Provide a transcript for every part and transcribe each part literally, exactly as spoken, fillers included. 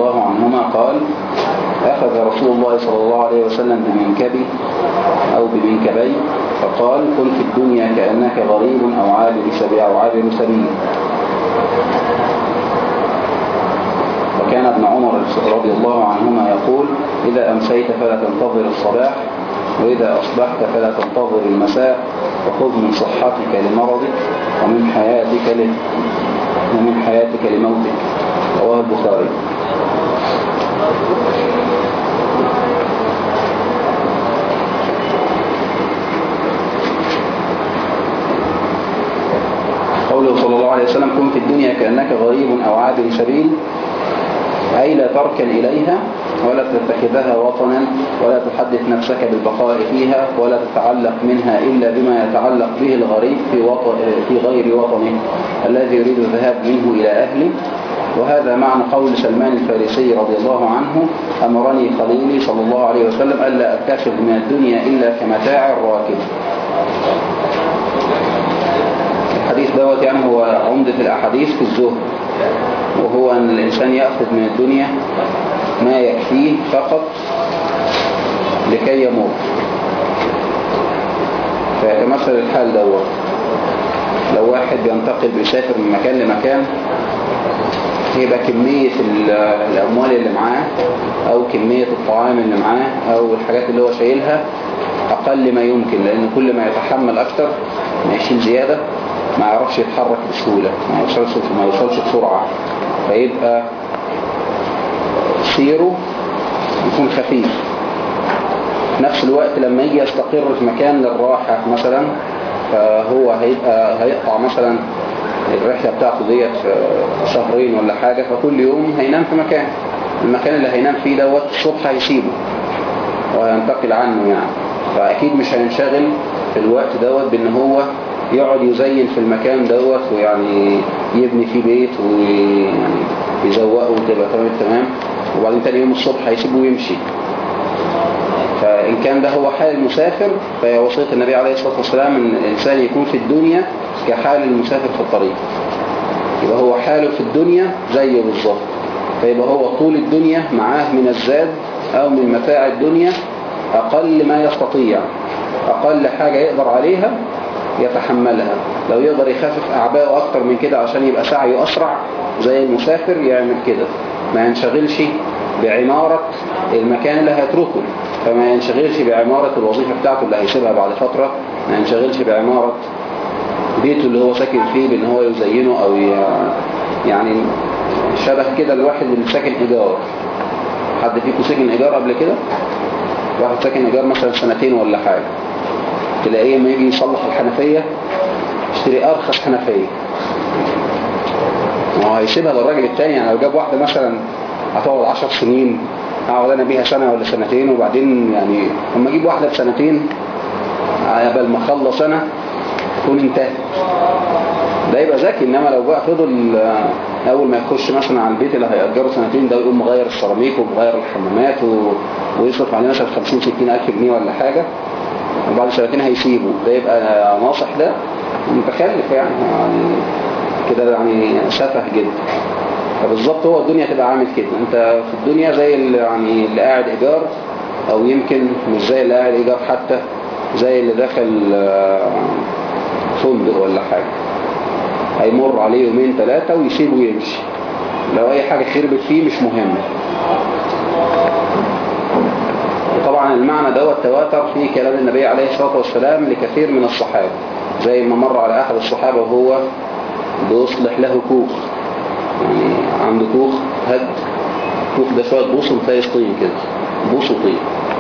الله عنهما قال: أخذ رسول الله صلى الله عليه وسلم بمنكبي أو بمنكبي فقال: كن في الدنيا كأنك غريب أو عابر سبيل أو عابر سبيل. وكان ابن عمر رضي الله عنهما يقول: إذا أمسيت فلا تنتظر الصباح، وإذا أصبحت فلا تنتظر المساء، وخذ من صحتك لمرضك ومن حياتك ل... ومن حياتك لموتك. رواه البخاري. قوله صلى الله عليه وسلم: كن في الدنيا كأنك غريب أو عابر سبيل، أي لا تركن إليها ولا تتخذها وطنا ولا تحدث نفسك بالبقاء فيها ولا تتعلق منها إلا بما يتعلق به الغريب في, وطن في غير وطنه الذي يريد الذهاب منه إلى أهله. وهذا معنى قول سلمان الفارسي رضي الله عنه: أمرني خليلي صلى الله عليه وسلم ألا أتخذ من الدنيا إلا كمتاع الراكب. الحديث دوت يعني هو عمدة الأحاديث في الزهد، وهو أن الإنسان يأخذ من الدنيا ما يكفيه فقط لكي يموت. فيتمثل الحال دوت لو واحد بينتقل بيسافر من مكان لمكان، يبقى كمية الأموال اللي معاه أو كمية الطعام اللي معاه أو الحاجات اللي هو شايلها أقل ما يمكن، لأن كل ما يتحمل أكتر ما يشيل زيادة ما يعرفش يتحرك بسهولة، ما يوصلش ما يوصلش بسرعة، فيبقى سيره يكون خفيف. في نفس الوقت لما يجي يستقر في مكان للراحة مثلا، فهو هيبقى هيقطع مثلا الرحلة بتاعته ديت في شهرين ولا حاجة، فكل يوم هينام في مكان، المكان اللي هينام فيه دوت الصبح هيسيبه وهينتقل عنه يعني. فأكيد مش هينشغل في الوقت دوت بأن هو يقعد يزين في المكان دوت ويعني يبني فيه بيت ويزوقه وتبقى تمام التمام، وبعدين تاني يوم الصبح هيسيبه ويمشي. فإن كان ده هو حال المسافر، فهي وصية النبي عليه الصلاة والسلام أن الإنسان يكون في الدنيا كحال المسافر في الطريق. يبقى هو حاله في الدنيا زيه بالظبط، فيبقى هو طول الدنيا معاه من الزاد أو من متاع الدنيا أقل ما يستطيع، أقل حاجة يقدر عليها يتحملها. لو يقدر يخفف أعباءه أكتر من كده عشان يبقى سعيه أسرع زي المسافر يعمل كده. ما ينشغلش بعمارة المكان اللي هيتركه، فما ينشغلش بعمارة الوظيفة بتاعته اللي هيسيبها بعد فترة، ما ينشغلش بعمارة بيته اللي هو ساكن فيه بأن هو يزينه أو يعني شبه كده الواحد اللي ساكن إيجار. حد فيكم ساكن إيجار قبل كده؟ واحد ساكن إيجار مثلا سنتين ولا حاجة، تلاقيه ما يجي يصلح الحنفية يشتري أرخص حنفية، وهو هيسيبها للراجل التاني. يعني لو جاب واحدة مثلا هتقعد عشر سنين، هقعد أنا بيها سنة ولا سنتين، وبعدين يعني لما أجيب واحدة بسنتين قبل ما أخلص أنا تكون انتهت. ده يبقى ذكي. إنما لو بقى فضل أول ما يخش مثلا على البيت اللي هيأجره سنتين ده يقوم مغير السيراميك ومغير الحمامات و... ويصرف عليه مثلا خمسين ستين ألف جنيه ولا حاجة، وبعد سنتين هيسيبه، ده يبقى ناصح، ده متخلف يعني, يعني كده يعني سفه جدا. فبالظبط هو الدنيا تبقى عامل كده. انت في الدنيا زي اللي يعني اللي قاعد إيجار، أو يمكن مش زي اللي قاعد إيجار، حتى زي اللي دخل فندق ولا حاجة، هيمر عليه يومين ثلاثة ويسيبه ويمشي. لو أي حاجة خربت فيه مش مهم. طبعا المعنى دوت تواتر في كلام النبي عليه الصلاة والسلام لكثير من الصحابة، زي ما مر على أحد الصحابة وهو بيصلح له كوخ، يعني عنده كوخ هد، كوخ ده شوية بوص ومتلاقي طين كده، بوص وطين.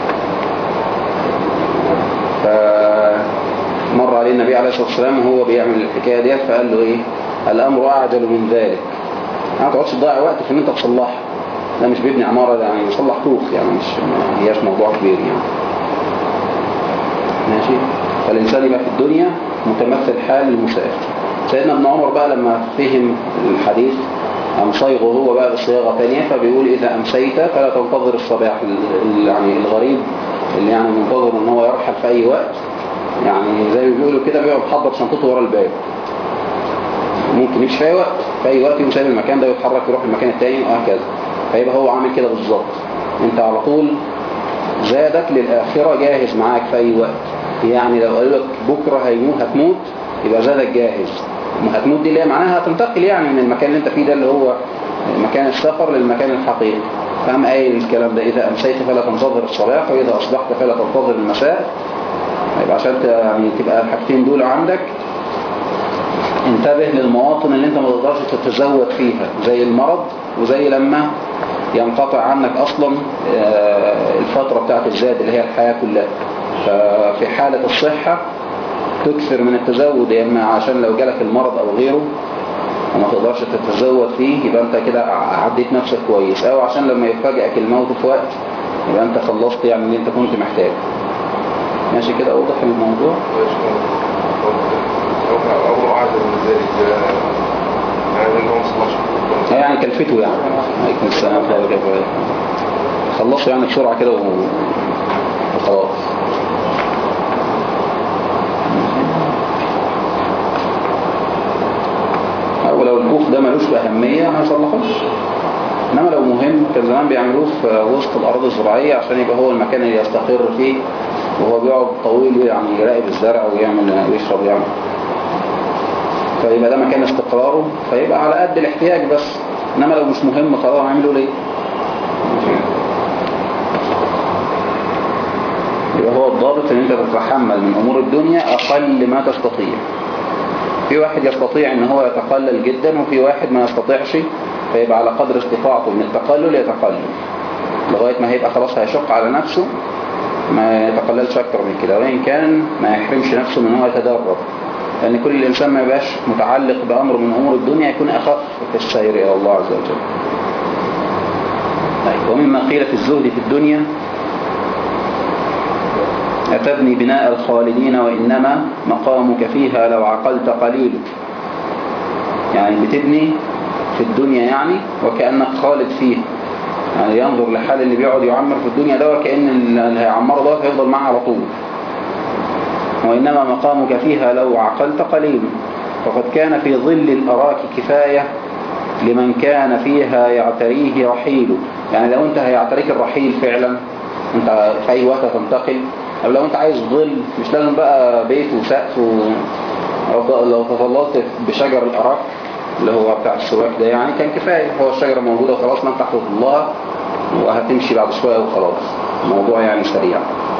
فمر عليه النبي عليه الصلاة والسلام وهو بيعمل الحكاية ديت، فقال له إيه؟ الأمر أعجل من ذلك. ما تقعدش تضيع وقت في إن أنت تصلحها، ده مش بيبني عمارة، ده يعني يصلح كوخ، يعني مش ما هياش موضوع كبير يعني. ماشي. فالإنسان يبقى في الدنيا متمثل حال المسافر. سيدنا ابن عمر بقى لما فهم الحديث قام صيغه هو بقى بصياغة تانية، فبيقول إذا أمسيت فلا تنتظر الصباح. يعني الغريب اللي يعني منتظر ان هو يرحل في أي وقت، يعني زي ما بيقولوا كده بيقعد محضر شنطته ورا الباب، ممكن يمشي في أي وقت، في أي وقت يقوم سايب المكان ده ويتحرك يروح المكان التاني وهكذا. فيبقى هو عامل كده بالظبط. انت على طول زادك للآخرة جاهز معاك في أي وقت. يعني لو قالوا لك بكرة هيموت هتموت، يبقى زادك جاهز. هتموت دي اللي معناها هتنتقل يعني من المكان اللي انت فيه ده اللي هو مكان السفر للمكان الحقيقي. فهم قايل الكلام ده: إذا أمسيت فلا تنتظر الصباح، وإذا أصبحت فلا تنتظر المساء. يبقى عشان يعني تبقى الحاجتين دول عندك، انتبه للمواطن اللي انت ما تقدرش تتزود فيها، زي المرض وزي لما ينقطع عنك أصلا الفترة بتاعت الزاد اللي هي الحياة كلها. ففي حالة الصحة تكثر من التزود، يا اما عشان لو جالك المرض او غيره وما تقدرش تتزود فيه يبقى انت كده عديت نفسك كويس، او عشان لما يفاجئك الموت في وقت يبقى انت خلصت يعني اللي انت كنت محتاج. ماشي كده؟ اوضح الموضوع. يعني كلفته يعني هيكون السلام خلصوا يعني بسرعة كده وخلاص. ولو الكوخ ده ملوش أهمية ما يصلحوش، إنما لو مهم كان زمان بيعملوه في وسط الأرض الزراعية عشان يبقى هو المكان اللي يستقر فيه، وهو بيقعد طويل يعني يراقب الزرع ويعمل ويشرب يعني، فيبقى ده مكان استقراره، فيبقى على قد الاحتياج بس. إنما لو مش مهم خلاص هعمله ليه؟ يبقى هو الضابط ان انت تتحمل من امور الدنيا اقل ما تستطيع. في واحد يستطيع ان هو يتقلل جدا، وفي واحد ما يستطيعش، فيبقى على قدر استطاعته من التقلل يتقلل لغاية ما هيبقى خلاص هيشق على نفسه ما يتقللش اكتر من كده، وإن كان ما يحرمش نفسه من هو يتدرب، لأن كل الإنسان ما يبقاش متعلق بأمر من أمور الدنيا، يكون أخف في السير إلى الله عز وجل. طيب، ومما قيل في الزهد في الدنيا: أتبني بناء الخالدين وإنما مقامك فيها لو عقلت قليل. يعني بتبني في الدنيا يعني وكأنك خالد فيه، يعني ينظر لحال اللي بيقعد يعمر في الدنيا ده وكأن اللي هيعمره ده هيفضل معه على طول. وإنما مقامك فيها لو عقلت قليل، فقد كان في ظل الأراك كفاية لمن كان فيها يعتريه رحيله. يعني لو انت هيعتريك الرحيل فعلا، انت في أي وقت هتنتقل، أو لو انت عايز ظل مش لازم بقى بيت وسقف و... لو تظللت بشجر الأراك اللي هو بتاع السواك ده يعني كان كفاية، هو الشجرة موجودة وخلاص، لن تحفظ الله وهتمشي بعد شوية وخلاص، الموضوع يعني سريع.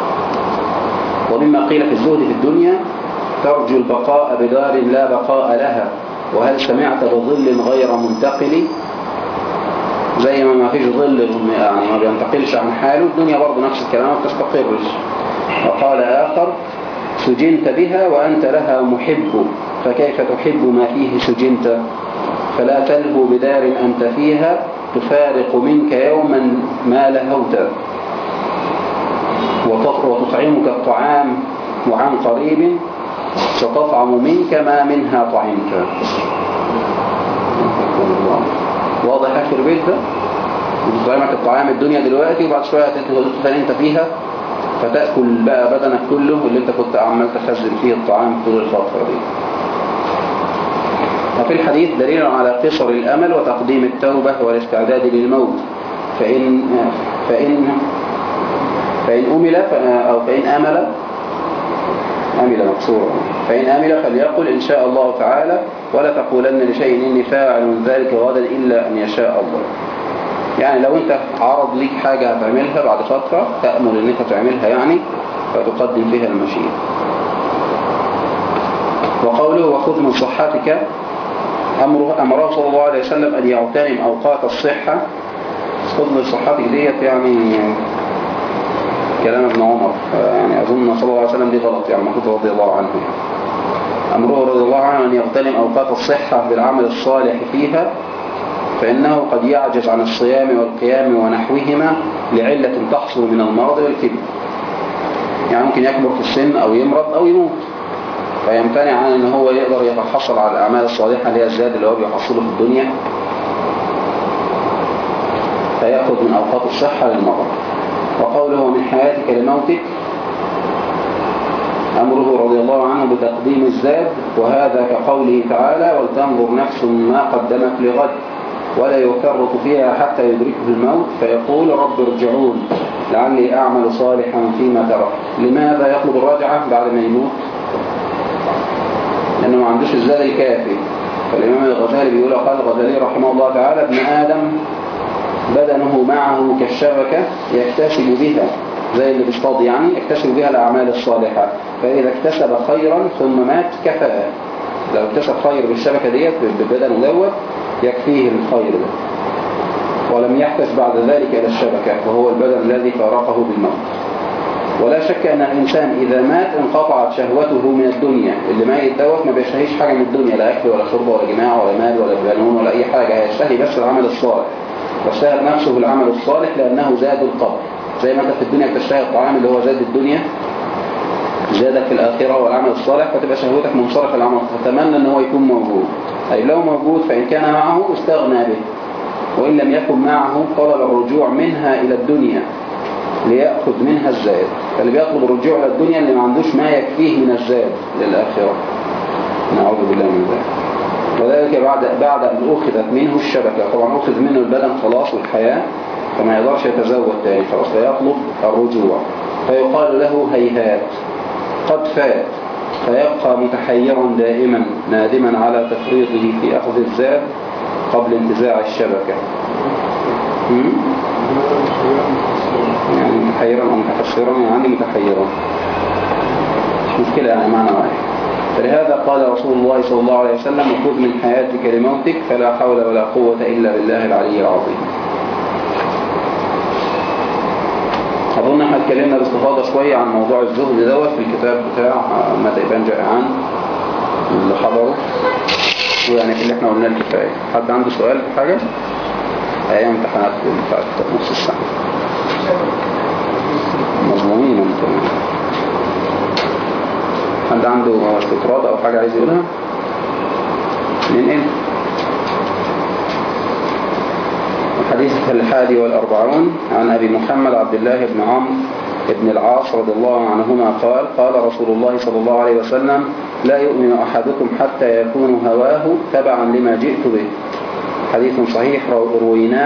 ومما قيل في الزهد في الدنيا: ترجو البقاء بدار لا بقاء لها، وهل سمعت بظل غير منتقل؟ زي ما ما فيش ظل يعني ما بينتقلش عن حاله، الدنيا برضه نفس الكلام ما بتستقرش. وقال آخر: سجنت بها وأنت لها محب، فكيف تحب ما فيه سجنت؟ فلا تلهو بدار أنت فيها، تفارق منك يوما ما لهوت، وتطعمك الطعام وعن قريب ستطعم منك ما منها طعمت. واضح آخر البيت ده؟ تطعمك الطعام الدنيا دلوقتي، وبعد شوية هتدخل انت فيها فتأكل بقى بدنك كله اللي انت كنت عمال تخزن فيه الطعام طول الفترة دي. وفي الحديث دليل على قصر الأمل وتقديم التوبة والاستعداد للموت. فإن فإن فإن أمل أو فإن أمل أمل مكسور فإن أمل فليقل إن شاء الله تعالى، ولا تقولن لشيء إني فاعل ذلك غدا إلا أن يشاء الله. يعني لو أنت عرض ليك حاجة هتعملها بعد فترة تأمل إنك تعملها يعني، فتقدم فيها المشيئة. وقوله: وخذ من صحتك، أمره, أمره صلى الله عليه وسلم أن يغتنم أوقات الصحة. خذ من صحتك ديت يعني كلام ابن عمر، يعني أظن صلى الله عليه وسلم دي غلط، يعني المفروض رضي الله عنه. أمره رضي الله عنه أن يغتنم أوقات الصحة بالعمل الصالح فيها، فإنه قد يعجز عن الصيام والقيام ونحوهما لعلة تحصل من المرض والكبر. يعني ممكن يكبر في السن أو يمرض أو يموت، فيمتنع عن أنه هو يقدر يتحصل على الأعمال الصالحة اللي هي الزاد اللي هو بيحصله في الدنيا، فيأخذ من أوقات الصحة للمرض. وقوله: من حياتك لموتك، أمره رضي الله عنه بتقديم الزاد، وهذا كقوله تعالى: ولتنظر نفس ما قدمت لغد. ولا يفرط فيها حتى يدركه الموت فيقول رب ارجعون لعلي أعمل صالحا فيما ترك. لماذا يطلب الرجعة بعد ما يموت؟ لأنه ما عندوش الزاد الكافي. فالإمام الغزالي بيقول قال الغزالي رحمه الله تعالى ابن آدم بدنه معه كالشبكة يكتسب بها، زي اللي بيصطاد يعني، يكتسب بها الأعمال الصالحة، فإذا اكتسب خيرا ثم مات كفاه. لو اكتسب خير بالشبكة ديت بالبدن دوت يكفيه الخير ده، ولم يحتاج بعد ذلك إلى الشبكة وهو البدن الذي فارقه بالموت. ولا شك أن الإنسان إذا مات انقطعت شهوته من الدنيا. اللي ميت دوت ما بيشتهيش حاجة من الدنيا، لا أكل ولا شرب ولا جماع ولا مال ولا بنون ولا أي حاجة، هيشتهي بس العمل الصالح، واشتهر نفسه بالعمل الصالح لأنه زاد القبر. زي ما أنت في الدنيا بتشتهي الطعام اللي هو زاد الدنيا، زادك في الآخرة والعمل الصالح، فتبقى شهوتك منصرفة العمل، فتتمنى أن هو يكون موجود. أي لو موجود فإن كان معه استغنى به، وإن لم يكن معه طلب الرجوع منها إلى الدنيا ليأخذ منها الزاد. فاللي بيطلب الرجوع إلى الدنيا اللي ما عندوش ما يكفيه من الزاد للآخرة، نعوذ بالله من ذلك. وذلك بعد بعد أن أخذت منه الشبكة. طبعا أخذ منه البدن خلاص والحياة، فما يقدرش يتزود تاني خلاص، فيطلب الرجوع فيقال له هيهات قد فات، فيبقى متحيرا دائما نادما على تفريطه في أخذ الزاد قبل انتزاع الشبكة. يعني متحيرا أو متحسرا، يعني متحيرا، مش مشكلة يعني معنى واحد. فلهذا قال رسول الله صلى الله عليه وسلم خذ من حياتك لموتك فلا حول ولا قوة إلا بالله العلي العظيم. أظن احنا اتكلمنا باستفاضة شوية عن موضوع الزهد دوت في الكتاب بتاع متى يبان جائعان اللي حضره، ويعني في اللي احنا قلنا الكفاية. حد عنده سؤال في حاجة؟ أيام امتحانات بتاعت نص السنة مضمونين انتم. حد عنده استطراد أو حاجة عايز يقولها؟ ننقل الحديث الحادي والأربعون عن أبي محمد عبد الله بن عمرو بن العاص رضي الله عنهما قال قال رسول الله صلى الله عليه وسلم لا يؤمن أحدكم حتى يكون هواه تبعا لما جئت به. حديث صحيح رويناه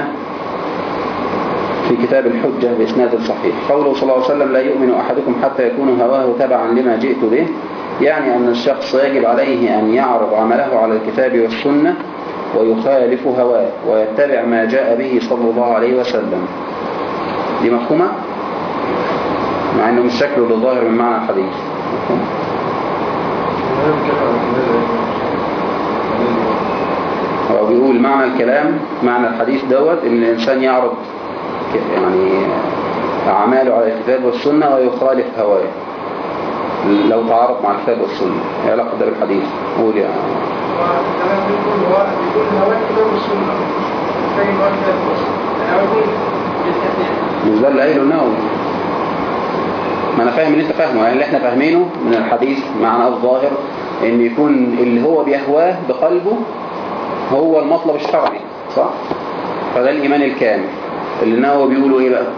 في كتاب الحجة بإسناد صحيح. قوله صلى الله عليه وسلم لا يؤمن أحدكم حتى يكون هواه تبعا لما جئت به، يعني أن الشخص يجب عليه أن يعرض عمله على الكتاب والسنة ويخالف هواه ويتبع ما جاء به صلى الله عليه وسلم. دي مفهومة؟ مع أنه مش شكله للظاهر من معنى الحديث. هو بيقول معنى الكلام، معنى الحديث دوت ان الانسان يعرض يعني اعماله على الكتاب والسنة ويخالف هواه لو تعارض مع الكتاب والسنة. ايه علاقة ده بالحديث؟ قول يا مش ده اللي قايله النووي. ما انا فاهم اللي انت فاهمه، يعني اللي احنا فاهمينه من الحديث معنى الظاهر ان يكون اللي هو بيهواه بقلبه هو المطلب الشرعي، صح؟ فده الإيمان الكامل. اللي النووي بيقولوا ايه بقى؟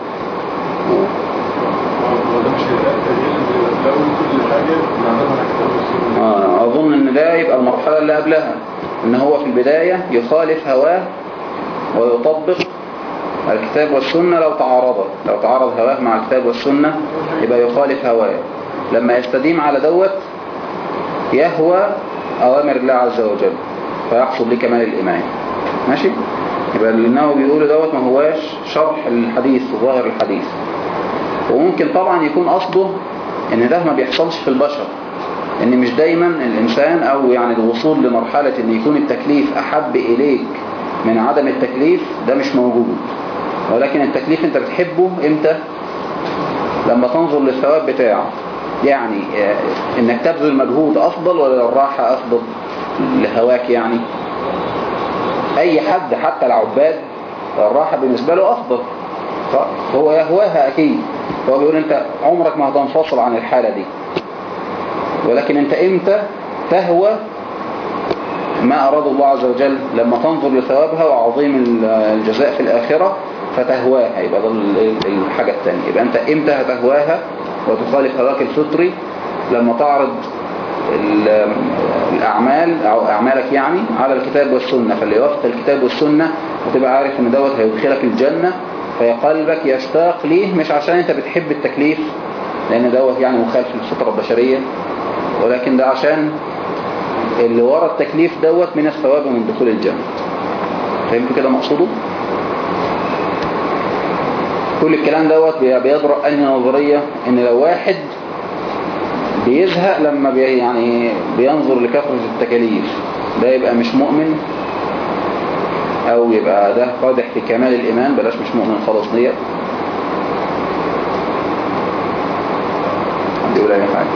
آه أظن ان ده يبقى المرحلة اللي قبلها، ان هو في البداية يخالف هواه ويطبق الكتاب والسنة لو تعارض لو تعارض هواه مع الكتاب والسنة يبقى يخالف هواه. لما يستديم على دوت يهوى أوامر الله عز وجل فيحصل ليه كمال الإيمان. ماشي؟ يبقى اللي النووي بيقوله دوت ما هواش شرح الحديث ظاهر الحديث. وممكن طبعا يكون قصده ان ده ما بيحصلش في البشر، ان مش دايما الانسان او يعني الوصول لمرحلة ان يكون التكليف احب اليك من عدم التكليف ده مش موجود. ولكن التكليف انت بتحبه امتى؟ لما تنظر للثواب بتاعه. يعني انك تبذل مجهود افضل ولا الراحة افضل لهواك؟ يعني اي حد حتى العباد الراحة بالنسبة له افضل، هو يهواها اكيد. فهو بيقول انت عمرك ما هتنفصل عن الحالة دي، ولكن انت امتى تهوى ما اراد الله عز وجل؟ لما تنظر لثوابها وعظيم الجزاء في الاخرة فتهواها. يبقى ده الحاجة الثانية. يبقى انت امتى هتهواها وتخالف هواك الفطري؟ لما تعرض الأعمال أو أعمالك يعني على الكتاب والسنة، فاللي يوافق الكتاب والسنة وتبقى عارف ان دوت هيدخلك الجنة، فقلبك يشتاق ليه، مش عشان انت بتحب التكليف لان دوت يعني مخالف للفطرة البشرية، ولكن ده عشان اللي ورا التكليف دوت من الثواب ومن دخول الجنة. فهمتوا كده مقصوده؟ كل الكلام دوت بيضرأ أنهي نظرية، ان لو واحد بيزهق لما بي يعني بينظر لكثرة التكاليف ده يبقى مش مؤمن، او يبقى ده قادح في كمال الإيمان، بلاش مش مؤمن خلاص ديت. حد يقول اي حاجة؟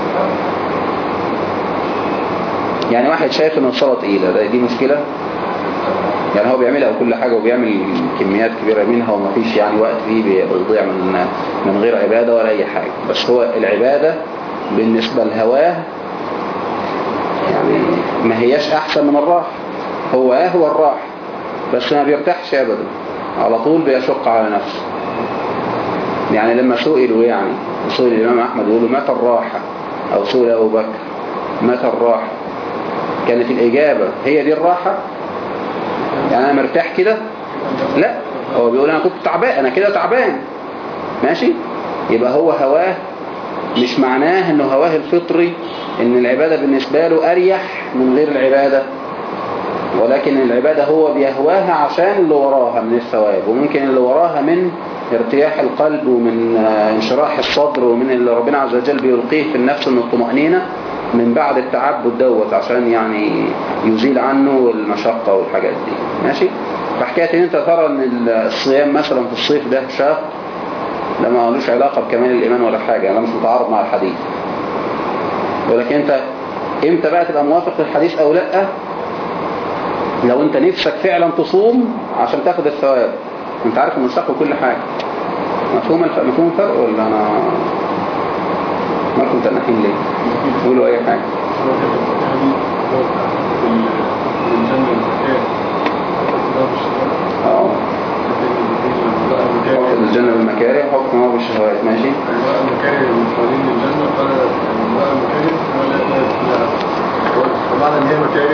يعني واحد شايف ان الصلاة تقيلة، ده دي مشكلة، يعني هو بيعملها وكل حاجة وبيعمل كميات كبيرة منها ومفيش يعني وقت فيه بيضيع من من غير عبادة ولا اي حاجة، بس هو العبادة بالنسبة لهواه يعني ما هياش احسن من الراحة، هو اه هو الراحة بس ما بيرتاحش ابدا، على طول بيشق على نفسه. يعني لما سئلوا يعني سئل الامام احمد يقولوا متى الراحة، او سئل ابو بكر متى الراحة، كانت الاجابة هي دي الراحة، يعني انا مرتاح كده؟ لا، هو بيقول انا كنت تعبان، انا كده تعبان ماشي. يبقى هو هواه مش معناه انه هواه الفطري ان العبادة بالنسبة له اريح من غير العبادة، ولكن العبادة هو بيهواها عشان اللي وراها من الثواب، وممكن اللي وراها من ارتياح القلب ومن انشراح الصدر ومن اللي ربنا عز وجل بيلقيه في النفس من الطمأنينة من بعد التعبد دوت عشان يعني يزيل عنه المشقة والحاجات دي ماشي. فحكاية ان انت ترى ان الصيام مثلا في الصيف ده شاق، ده ما لوش علاقة بكمال الإيمان ولا حاجة، أنا مش متعارض مع الحديث، ولكن انت امتى بقى تبقى موافق للحديث او لا؟ لو انت نفسك فعلا تصوم عشان تاخد الثواب، انت عارف المشتق وكل حاجة. مفهوم الف... مفهوم الفرق ولا انا مالكم تنحين ليه؟ قولوا اي حاجة. اه حكم الجنة بالمكاره وحكم النار بالشهوات ماشي. المكاره المصالين للجنة قال المرأة المكاره ومعنى ان هي مكاره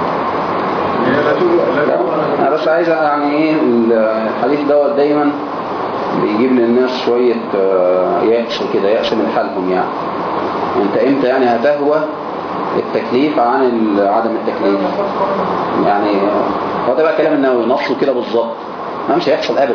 انا بس عايز يعني ايه الحديث دوت دايما بيجيب للناس شوية يأس كده، يأس من حالهم يعني. انت امتى يعني هتهوى التكليف عن عدم التكليف؟ يعني هو ده بقى كلام النووي نصه كده بالظبط، ما مش هيحصل ابدا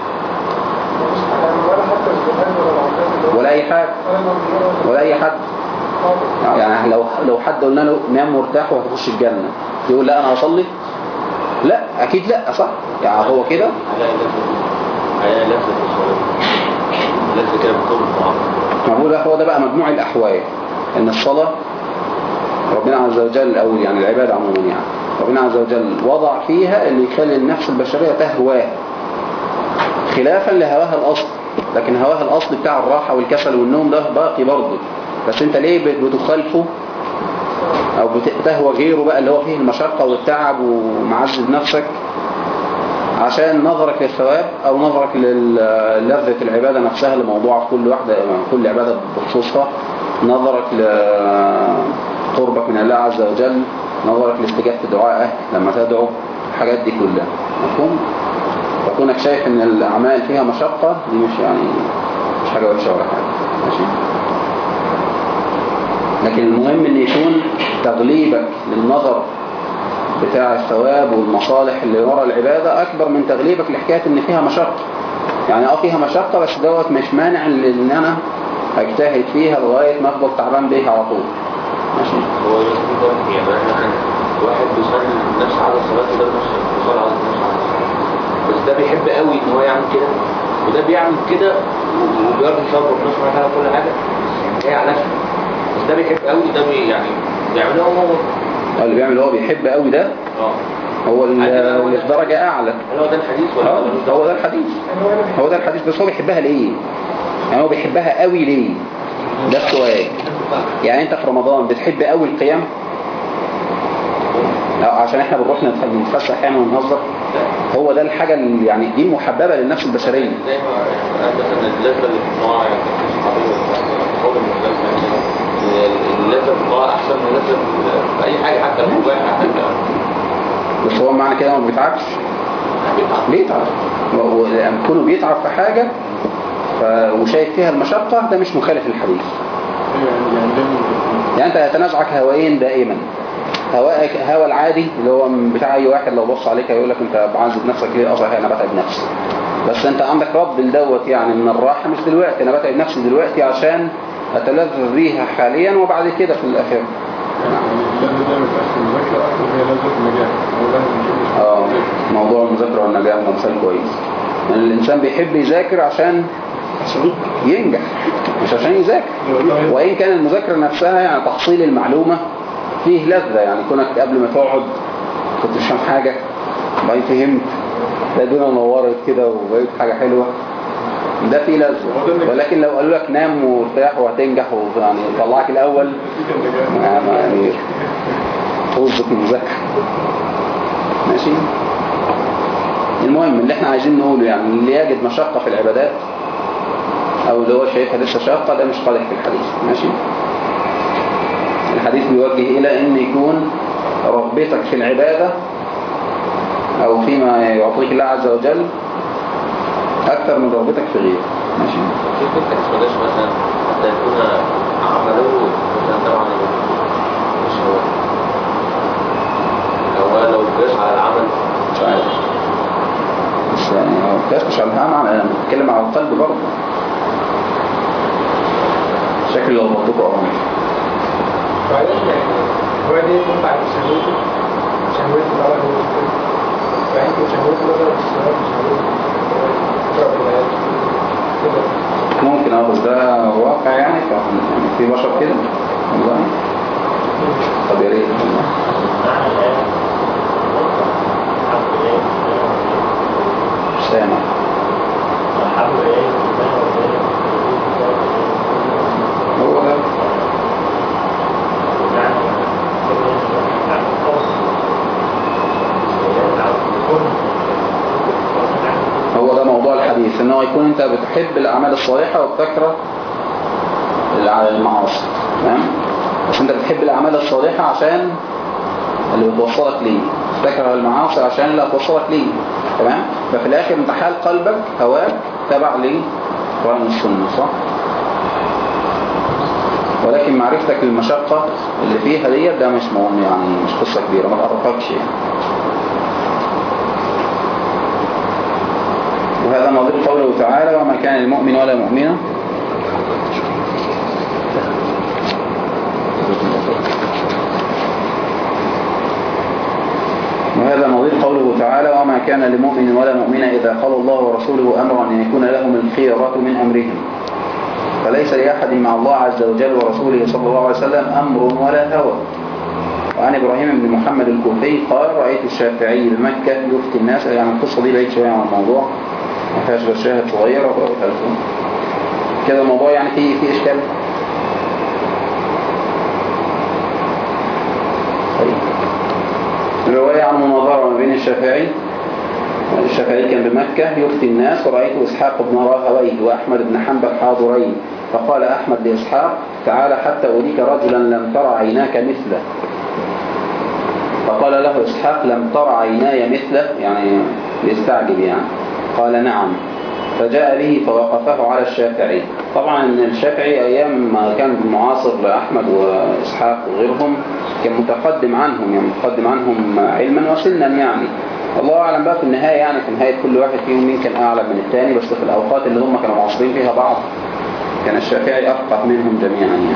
ولا اي حاجة ولا اي حد. يعني لو لو حد قلنا له نام مرتاح وهتخش الجنة يقول لا انا هصلي؟ لا اكيد لا، صح؟ يعني هو كده على لفظ الصلاة لفظ كده بكل الطعام. ما هو ده هو ده بقى مجموع الاحوال، ان الصلاة ربنا عز وجل او يعني العبادة عموما يعني ربنا عز وجل وضع فيها اللي يخلي النفس البشرية تهواه خلافا لهواها الاصل، لكن هواها الاصل بتاع الراحة والكسل والنوم ده باقي برضه، بس انت ليه بتخالفه او بتهوى غيره بقى اللي هو فيه المشقة والتعب ومعذب نفسك عشان نظرك للثواب او نظرك للذة العبادة نفسها اللي موضوعة في كل واحدة كل عبادة بخصوصها، نظرك لقربك من الله عز وجل، نظرك لاستجابة دعائه لما تدعو، الحاجات دي كلها مفهوم؟ فكونك شايف ان الاعمال فيها مشقة دي مش يعني مش حاجة وحشة ولا حاجة ماشي. لكن المهم ان يكون تغليبك للنظر بتاع الثواب والمصالح اللي وراء العبادة اكبر من تغليبك لحكاية ان فيها مشقة. يعني اه فيها مشقة بس دوت مش مانع ان انا اجتهد فيها لغاية ما افضل تعبان بيها على طول ماشي. هو يقول يعني مثلا واحد بيصلي نفس عدد صلاته ده نفس بيصلي عدد نفس عدد صلاته، بس ده بيحب قوي ان هو يعمل كده وده بيعمل كده وبيرضي يصبر بنفسه على كل حاجة جاي على نفسه، بس ده بيحب قوي ده بي يعني بيعمله هو اللي بيعمل هو بيحب قوي ده اه هو اللي في درجة اعلى. هل هو ده الحديث ولا اه هو ده الحديث هو ده الحديث بس هو بيحبها ليه؟ يعني هو بيحبها قوي ليه؟ ده السؤال. يعني انت في رمضان بتحب قوي القيام عشان احنا بنروح نتفسح احيانا ونهزر؟ هو ده الحاجة اللي يعني دي محببة للنفس البشرية. زي ما مثلا اللذة اللي في النوع يعني اللذة في الطاعة أحسن من اللذة في أي حاجة حتى المباحة حتى. بس هو معنى كده ما بيتعبش؟ بيتعب. كونه بيتعب في حاجة ف... وشايف فيها المشقة ده مش مخالف للحديث. يعني انت يتنازعك هوايين دائما، هواءك هوا العادي اللي هو بتاع اي واحد لو بص عليك هيقول لك انت بعذب نفسك ليه؟ اصلا انا بتعب نفسي، بس انت عندك رد لدوت يعني من الراحة، مش دلوقتي انا بتعب نفسي دلوقتي عشان اتلذذ بيها حاليا وبعد كده في الاخير. اه موضوع المذاكرة والنجاح ده مثال كويس. يعني الانسان بيحب يذاكر عشان ينجح مش عشان يذاكر، وإن كان المذاكرة نفسها يعني تحصيل المعلومة فيه لذة، يعني كونك قبل ما تقعد كنت مش فاهم حاجة بعدين فهمت لا الدنيا نورت كده وبقيت حاجة حلوة، ده فيه لذة. ولكن لو قالوا لك نام وارتاح وهتنجح ويعني طلعك الأول يعني توظف المذاكرة. ماشي. المهم اللي احنا عايزين نقوله يعني اللي يجد مشقة في العبادات او اللي هو شايفها لسه شاقة ده مش قادح في الحديث. ماشي. الحديث بيوجه الى ان يكون رغبتك في العبادة او فيما يعطيك الله عز وجل اكثر من رغبتك في غيره. ماشي. كيف انت تسمعش مثلا حتى يكون عمله مثلا طبعا مش هو لو لو جاش على العمل مش عارف، بس يعني هو كاش مش على العمل، انا بتكلم على القلب برضه. شكل لو بطبقه اه بعدين يعني هو دي تنفع لشهوته شهوته الأول هو بعدين شهوته مثلا في الصلاة شهوته ممكن اه بس ده واقع يعني في بشر كده والله. طب يا ريت مش سامع. هو ده هو ده موضوع الحديث، ان هو يكون انت بتحب الاعمال الصالحة وبتكره المعاصي. تمام. بس انت بتحب الاعمال الصالحة عشان اللي بتوصلك ليه، تكره المعاصي عشان اللي هتوصلك ليه. تمام. ففي الاخر انت حال قلبك هواك تبع ليه قرآن السنة، صح؟ ولكن معرفتك للمشقة اللي فيها دي ده مش مهم يعني، مش قصة كبيرة ما تقرفكش يعني. وهذا نظير قوله تعالى وما كان المؤمن ولا مؤمنة وهذا نظير قوله تعالى وما كان لمؤمن ولا مؤمنة إذا قال الله ورسوله أمرا أن يكون لهم الخيرة من أمرهم، فليس لأحد مع الله عز وجل ورسوله صلى الله عليه وسلم أمر ولا هوى. وعن إبراهيم بن محمد الكوفي قال رأيت الشافعي بمكة يفتي الناس، يعني القصة دي بعيد شوية عن الموضوع ما فيهاش غير شاهد صغير كده، الموضوع يعني فيه فيه إشكال. الرواية عن مناظرة ما بين الشافعي الشافعي كان بمكة يفتي الناس، ورأيت إسحاق بن راهويه وأحمد بن حنبل حاضرين، فقال أحمد لإسحاق تعالى حتى أريك رجلا لم ترى عيناك مثله، فقال له إسحاق لم ترى عيناي مثله، يعني يستعجب يعني. قال نعم، فجاء به فوقفه على الشافعي. طبعا الشافعي أيام ما كان معاصر لأحمد وإسحاق وغيرهم كان متقدم عنهم، يعني متقدم عنهم علما وسنا يعني. الله أعلم بقى في النهاية، يعني في نهاية كل واحد فيهم مين كان أعلم من الثاني، بس في الأوقات اللي هم كانوا معاصرين فيها بعض كان الشافعي أفقه منهم جميعا يعني.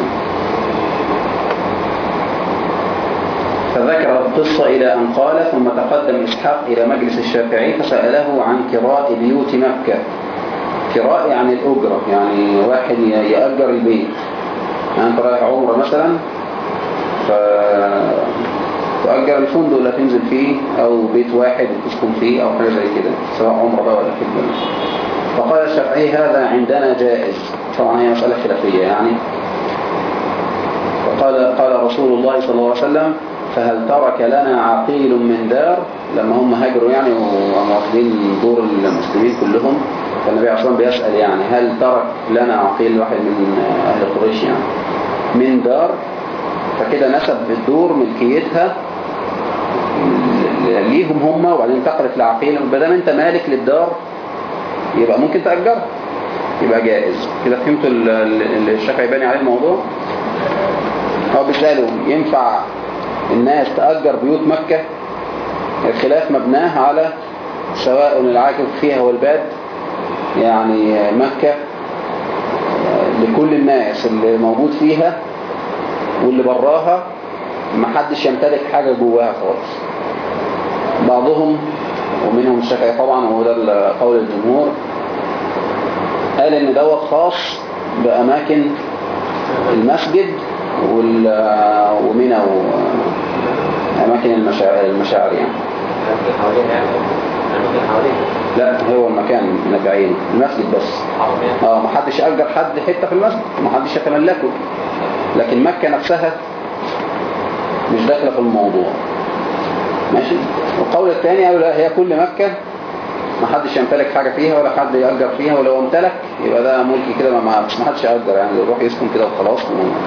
فذكر القصة إلى أن قال ثم تقدم إسحاق إلى مجلس الشافعي فسأله عن كراء بيوت مكة. كراء يعني الأجرة، يعني واحد يأجر البيت، يعني أنت رايح عمرة مثلا فتأجر الفندق اللي تنزل فيه أو بيت واحد وتسكن فيه أو حاجة زي كده، سواء عمرة بقى ولا كده. فقال الشافعي هذا عندنا جائز، طبعا هي مسألة خلافية يعني. فقال قال رسول الله صلى الله عليه وسلم فهل ترك لنا عقيل من دار، لما هم هاجروا يعني ومواخدين دور المسلمين كلهم، فالنبي عليه الصلاة والسلام بيسأل يعني هل ترك لنا عقيل، واحد من أهل قريش يعني، من دار، فكده نسب الدور ملكيتها ليهم هم، وبعدين انتقلت لعقيل. بدل انت مالك للدار يبقى ممكن تأجرها، يبقى جائز. كده فهمتوا اللي الشافعي باني عليه الموضوع؟ هو بيسأله ينفع الناس تأجر بيوت مكة؟ الخلاف مبناه على سواء العاكف فيها والباد، يعني مكة لكل الناس اللي موجود فيها واللي براها محدش يمتلك حاجة جواها خالص. بعضهم ومنهم الشافعي طبعا وده قول الجمهور قال ان دوت خاص بأماكن المسجد ومنى وأماكن المشاعر يعني. لا هو المكان بعينه المسجد بس. اه ما حدش أجر حد حتة في المسجد، ما حدش يتملكه، لكن مكة نفسها مش داخله في الموضوع. ماشي. والقول الثاني قالوا لا، هي كل مكة ما حدش يمتلك حاجة فيها ولا حد يأجر فيها، ولو امتلك يبقى ده ملكي كده، ما حدش يأجر يعني، يروح يسكن كده وخلاص.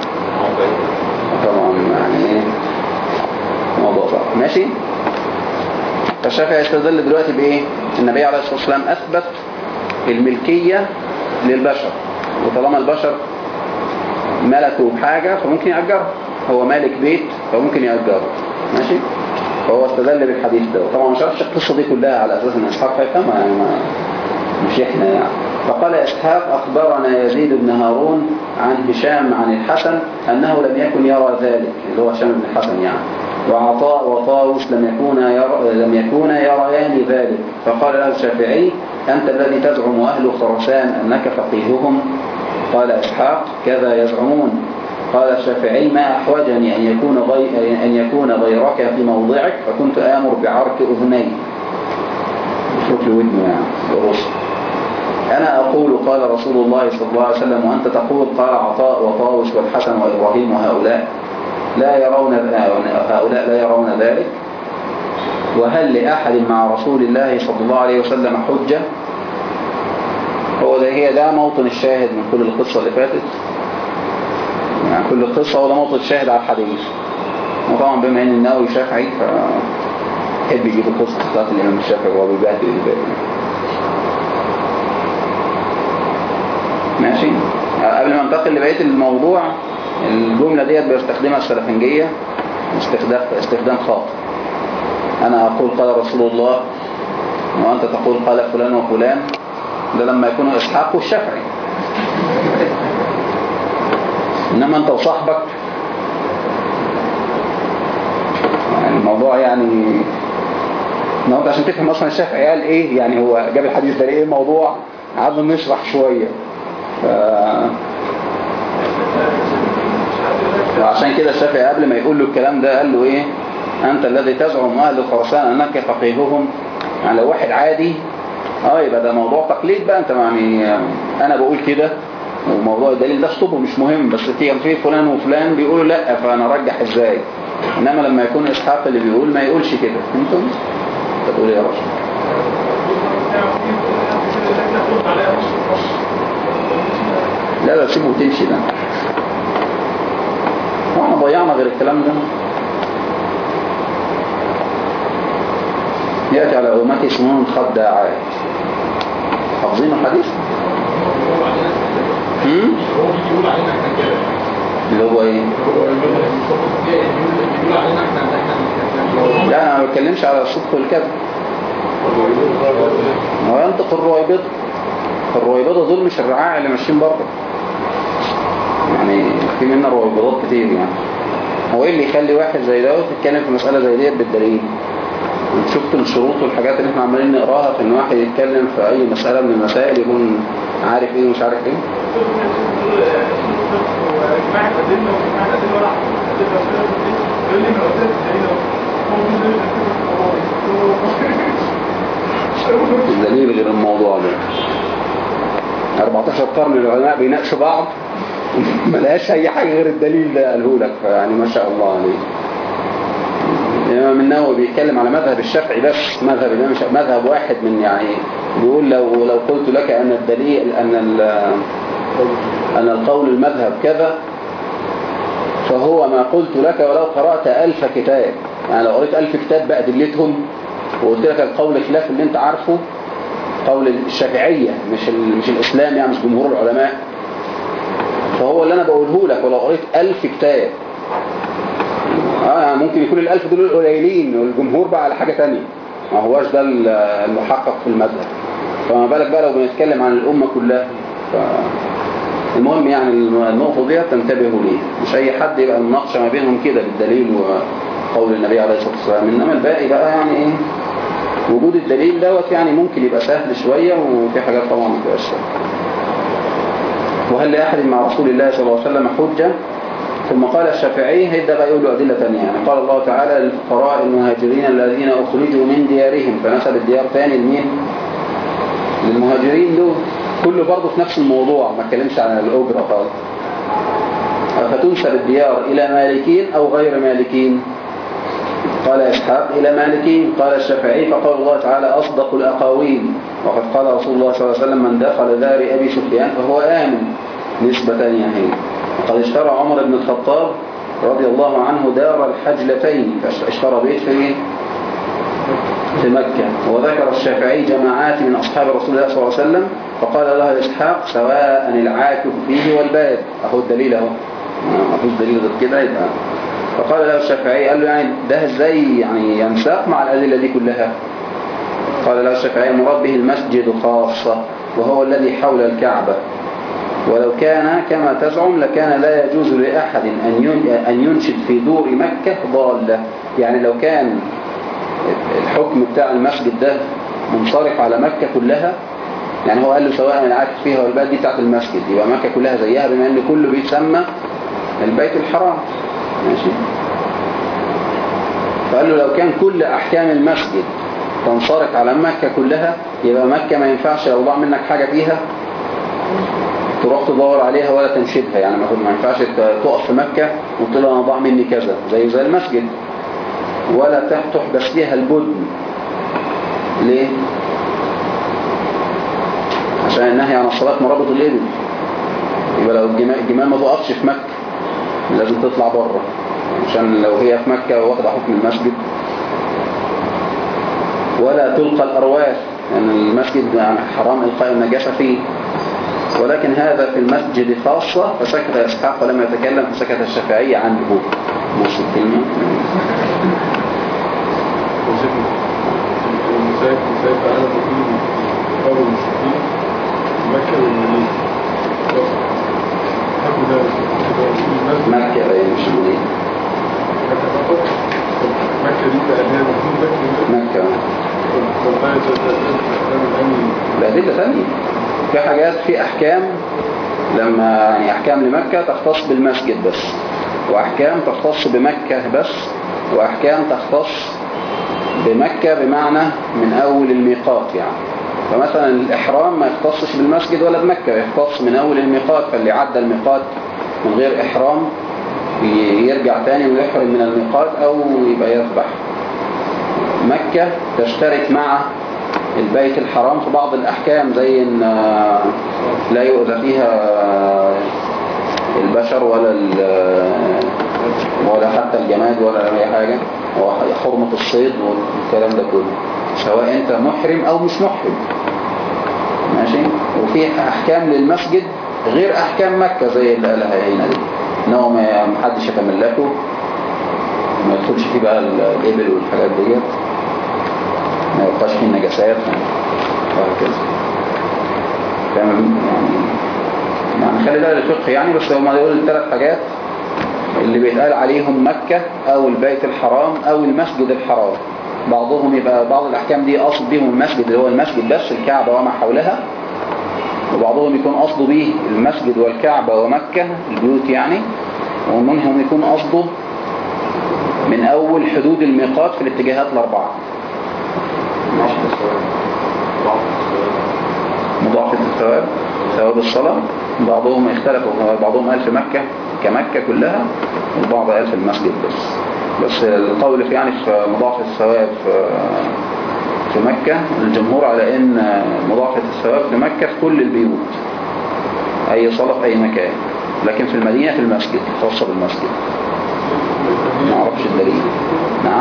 طبعا يعني ايه موضوع صعب. ماشي. فالشافعي يستدل دلوقتي بايه؟ النبي عليه الصلاة والسلام اثبت الملكية للبشر، وطالما البشر ملكوا حاجة فممكن يأجرها، هو مالك بيت فممكن يأجره. ماشي. فهو استدل بالحديث ده. طبعا ما شرحش القصة دي كلها على اساس ان اسحاق هيفهمها يعني، ما مش احنا يعني. فقال اسحاق اخبرنا يزيد بن هارون عن هشام عن الحسن انه لم يكن يرى ذلك، اللي هو هشام بن الحسن يعني، وعطاء وطاووس لم يكونا يرى لم يكونا يريان ذلك. فقال له الشافعي انت الذي تزعم اهل خراسان انك فقيههم؟ قال اسحاق كذا يزعمون. قال الشافعي ما أحوجني أن يكون, غي... أن يكون غيرك في موضعك، فكنت آمر بعرك أذني، شوف لودنه يعني برص. أنا أقول قال رسول الله صلى الله عليه وسلم وأنت تقول قال عطاء وطاووس والحسن وإبراهيم وهؤلاء لا يرون هؤلاء لا يرون ذلك. وهل لأحد مع رسول الله صلى الله عليه وسلم حجة؟ هو ده هي ده موطن الشاهد من كل القصة اللي فاتت يعني، كل القصة هو ده موطن الشاهد على الحديث. وطبعا بما ان النووي شافعي فحب يجيب القصة بتاعت الإمام الشافعي وهو بيبهدل الباقي. ماشي. قبل ما انتقل لبقية الموضوع، الجملة ديت بيستخدمها السلفنجية استخدام استخدام خاطئ. أنا أقول قال رسول الله وأنت تقول قال فلان وفلان، ده لما يكونوا إسحاق والشافعي. إنما أنت وصاحبك يعني الموضوع يعني نقول عشان تفهم أصلا الشافعي قال إيه يعني، هو جاب الحديث ده إيه الموضوع، قعدنا نشرح شوية. ف... وعشان كده الشافعي قبل ما يقول له الكلام ده قال له إيه؟ أنت الذي تزعم أهل خراسان أنك فقيههم. يعني لو واحد عادي اه يبقى ده موضوع تقليد بقى، انت يعني انا بقول كده وموضوع الدليل ده اسطبه مش مهم، بس في في فلان وفلان بيقولوا لا فانا ارجح ازاي. انما لما يكون اسحاق اللي بيقول ما يقولش كده. انتم تقول يا رجل لا لا سيبه وتمشي ده، واحنا ضيعنا غير الكلام ده. يأتي على أمتي سنون خداعات. حافظين الحديث؟ هم؟ اللي هو ايه؟ لا انا ما بتكلمش على الصدق والكذب. هو ينطق الرويبضة. الرويبضة دول مش الرعاع اللي ماشيين بره يعني، في منا رويبضات كتير يعني. هو ايه اللي يخلي واحد زي ده يتكلم في مسألة زي دي بالدليل؟ شفت الشروط والحاجات اللي احنا عمالين نقراها في ان واحد يتكلم في اي مسألة من المسائل يكون عارف ايه ومش عارف ايه. الدليل غير الموضوع ده. أربعتاشر قرن العلماء بيناقشوا بعض ما لهاش اي حاجة غير الدليل ده قاله لك، فيعني ما شاء الله عليه. الإمام النووي بيتكلم على مذهب الشافعي بس، مذهب الإمام الشافعي مذهب واحد من يعني، بيقول لو لو قلت لك أن الدليل أن أن القول المذهب كذا فهو ما قلت لك ولو قرأت ألف كتاب، يعني لو قريت ألف كتاب بأدلتهم وقلت لك القول خلاف اللي انت عارفه قول الشافعية مش مش الإسلام يعني مش جمهور العلماء، فهو اللي أنا بقوله لك ولو قريت ألف كتاب اه يعني ممكن يكون الألف دول قليلين والجمهور بقى على حاجة تانية، ما هواش ده المحقق في المذهب، فما بالك بقى لو بنتكلم عن الأمة كلها. المهم يعني النقطة دي تنتبهوا ليه، مش أي حد يبقى المناقشة ما بينهم كده بالدليل وقول النبي عليه الصلاة والسلام، إنما الباقي بقى يعني إيه وجود الدليل دوت يعني ممكن يبقى سهل شوية وفي حاجات طبعا ما تبقاش سهلة. وهل لأحد مع رسول الله صلى الله عليه وسلم حجة؟ ثم قال الشافعي هيبدأ بقى يقول له أدلة ثانية، يعني قال الله تعالى للفقراء المهاجرين الذين أخرجوا من ديارهم، فنسب الديار ثاني لمين؟ للمهاجرين دول، كله برضه في نفس الموضوع ما اتكلمش عن الأجرة خالص. فتنسب الديار إلى مالكين أو غير مالكين؟ قال إسحاق إلى مالكين. قال الشافعي فقال الله تعالى أصدق الأقاويل، وقد قال رسول الله صلى الله عليه وسلم من دخل دار أبي سفيان فهو آمن، نسبة ثانية. وقد اشترى عمر بن الخطاب رضي الله عنه دار الحجلتين، فاشترى بيت في في مكة. وذكر الشافعي جماعات من أصحاب رسول الله صلى الله عليه وسلم فقال له إسحاق سواء العاكف فيه والباد، أهو الدليل أهو ما فيش دليل غير كده يبقى. فقال له الشافعي قال له يعني ده ازاي يعني ينساق مع الأدلة دي كلها؟ قال له الشافعي المراد به المسجد خاصة وهو الذي حول الكعبة، ولو كان كما تزعم لكان لا يجوز لأحد أن ينشد في دور مكة ضالة. يعني لو كان الحكم بتاع المسجد ده منصرف على مكة كلها، يعني هو قال له سواء العاكف فيها والبلد دي بتاعت المسجد يبقى مكة كلها زيها بما ان كله بيتسمى البيت الحرام، ماشي. فقال له لو كان كل أحكام المسجد تنصرف على مكة كلها يبقى مكة ما ينفعش لو ضاع منك حاجة فيها تروح تدور عليها ولا تنشدها، يعني ما ينفعش تقف في مكة وتقول انا ضاع مني كذا زي زي المسجد، ولا تحبس فيها البدن. ليه؟ عشان النهي عن الصلاة مرابط الإبل، يبقى لو الجمال ما تقفش في مكة لازم تطلع بره، عشان لو هي في مكة واخدة حكم المسجد. ولا تلقى الأرواث، لأن يعني المسجد حرام إلقاء النجاسة فيه، ولكن هذا في المسجد خاصة. فسكت إسحاق ولم يتكلم، فسكت الشافعي عنه. ماشي الكلمة. وزيك وزيك أنا بقول قول المسلمين مكة والمدينة حكوا ده مكة مش المدينة. مكة فقط. مكة دي بقى هي مكة مكة لا دي ثانية. في حاجات في أحكام لما يعني أحكام لمكة تختص بالمسجد بس، وأحكام تختص بمكة بس، وأحكام تختص بمكة بمعنى من أول الميقات يعني. فمثلا الإحرام ما يختصش بالمسجد ولا بمكة، يختص من أول الميقات، فاللي عدى الميقات من غير إحرام يرجع تاني ويحرم من الميقات أو يبقى يذبح. مكة تشترك مع البيت الحرام في بعض الأحكام زي إن لا يؤذى فيها البشر ولا ولا حتى الجماد ولا أي حاجة، وحرمة الصيد والكلام ده كله سواء أنت محرم أو مش محرم، ماشي. وفي أحكام للمسجد غير أحكام مكة زي اللي قالها هنا دي، إنه ما حدش يتملكه، ما يدخلش فيه بقى الإبل والحاجات ديت، ما يبقاش فيه النجاسات وهكذا. يعني يعني خلي ده للفقه يعني، بس هم يقولوا الثلاث حاجات اللي بيتقال عليهم مكة أو البيت الحرام أو المسجد الحرام. بعضهم يبقى بعض الأحكام دي قصد بيهم المسجد اللي هو المسجد بس الكعبة وما حولها، وبعضهم يكون قصده به المسجد والكعبة ومكة البيوت يعني، ومنهم يكون قصده من أول حدود الميقات في الاتجاهات الأربعة. مضاعفة الثواب، ثواب الصلاة. بعضهم يختلفوا، بعضهم قال في مكة كمكة كلها، والبعض قال في المسجد بس. بس القول في يعني في مضاعفة الثواب في مكة، الجمهور على ان مضاعفة الثواب في مكة في كل البيوت، اي صلاة في اي مكان، لكن في المدينة في المسجد، خاصة بالمسجد. ما اعرفش الدليل. نعم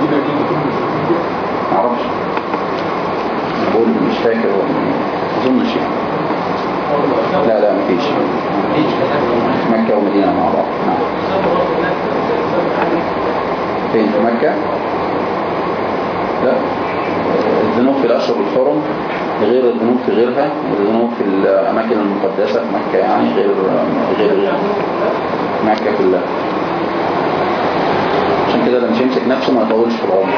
ما اعرفش، انا بقول مش فاكر، ما اظنش يعني. لا لا مفيش، مكة ومدينة مع بعض. نعم. فين في مكة؟ لا، الذنوب في الأشهر الحرم غير الذنوب في غيرها، والذنوب في الأماكن المقدسة في مكة يعني غير غير مكة كلها. عشان كده لما يمسك نفسه ما يطولش في العمر،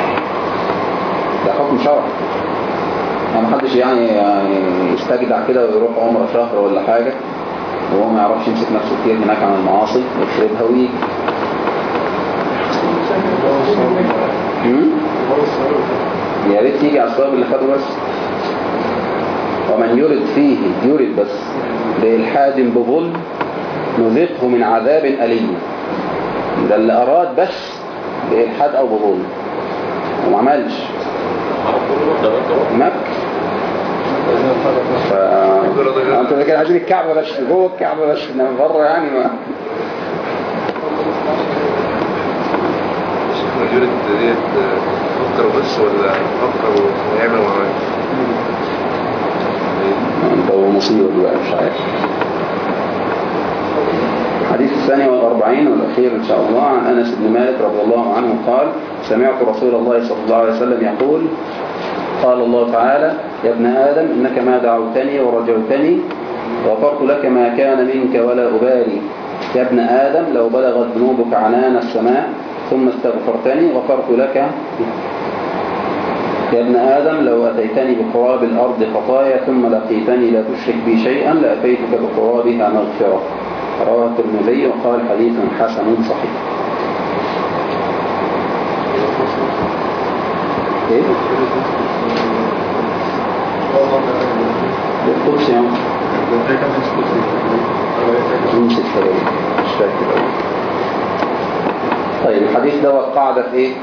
ده حكم شرعي. يعني محدش يعني, يعني يستجدع كده ويروح عمره شهر ولا حاجة وهو ما يعرفش يمسك نفسه كتير هناك عن المعاصي ويخربها ويجي. يا ريت يجي على الصواب اللي خده بس. ومن يرد فيه يرد بس بإلحاد بظلم نذقه من عذاب أليم. ده اللي أراد بس بإلحاد أو بظلم وما عملش مكة. ف انت كده عايزين الكعبة بس، جوه الكعبة بس، انما بره يعني ما مش يريد ديت فكر بس ولا فكر ويعمل وعمل؟ انت ومصيبة بقى مش عارف. الحديث الثاني والأربعين والأخير إن شاء الله عن أنس بن مالك رضي الله عنه قال: سمعت رسول الله صلى الله عليه وسلم يقول: قال الله تعالى: يا ابن آدم إنك ما دعوتني ورجوتني غفرت لك ما كان منك ولا أبالي. يا ابن آدم لو بلغت ذنوبك عنان السماء ثم استغفرتني غفرت لك. يا ابن آدم لو أتيتني بقراب الأرض خطايا ثم لقيتني لا تشرك بي شيئا لأتيتك بقرابها مغفرة. رواه الترمذي وقال حديث حسن صحيح. ايه؟ القدس يعني نمسك كلام مش فاكر. طيب الحديث ده قاعدة في ايه؟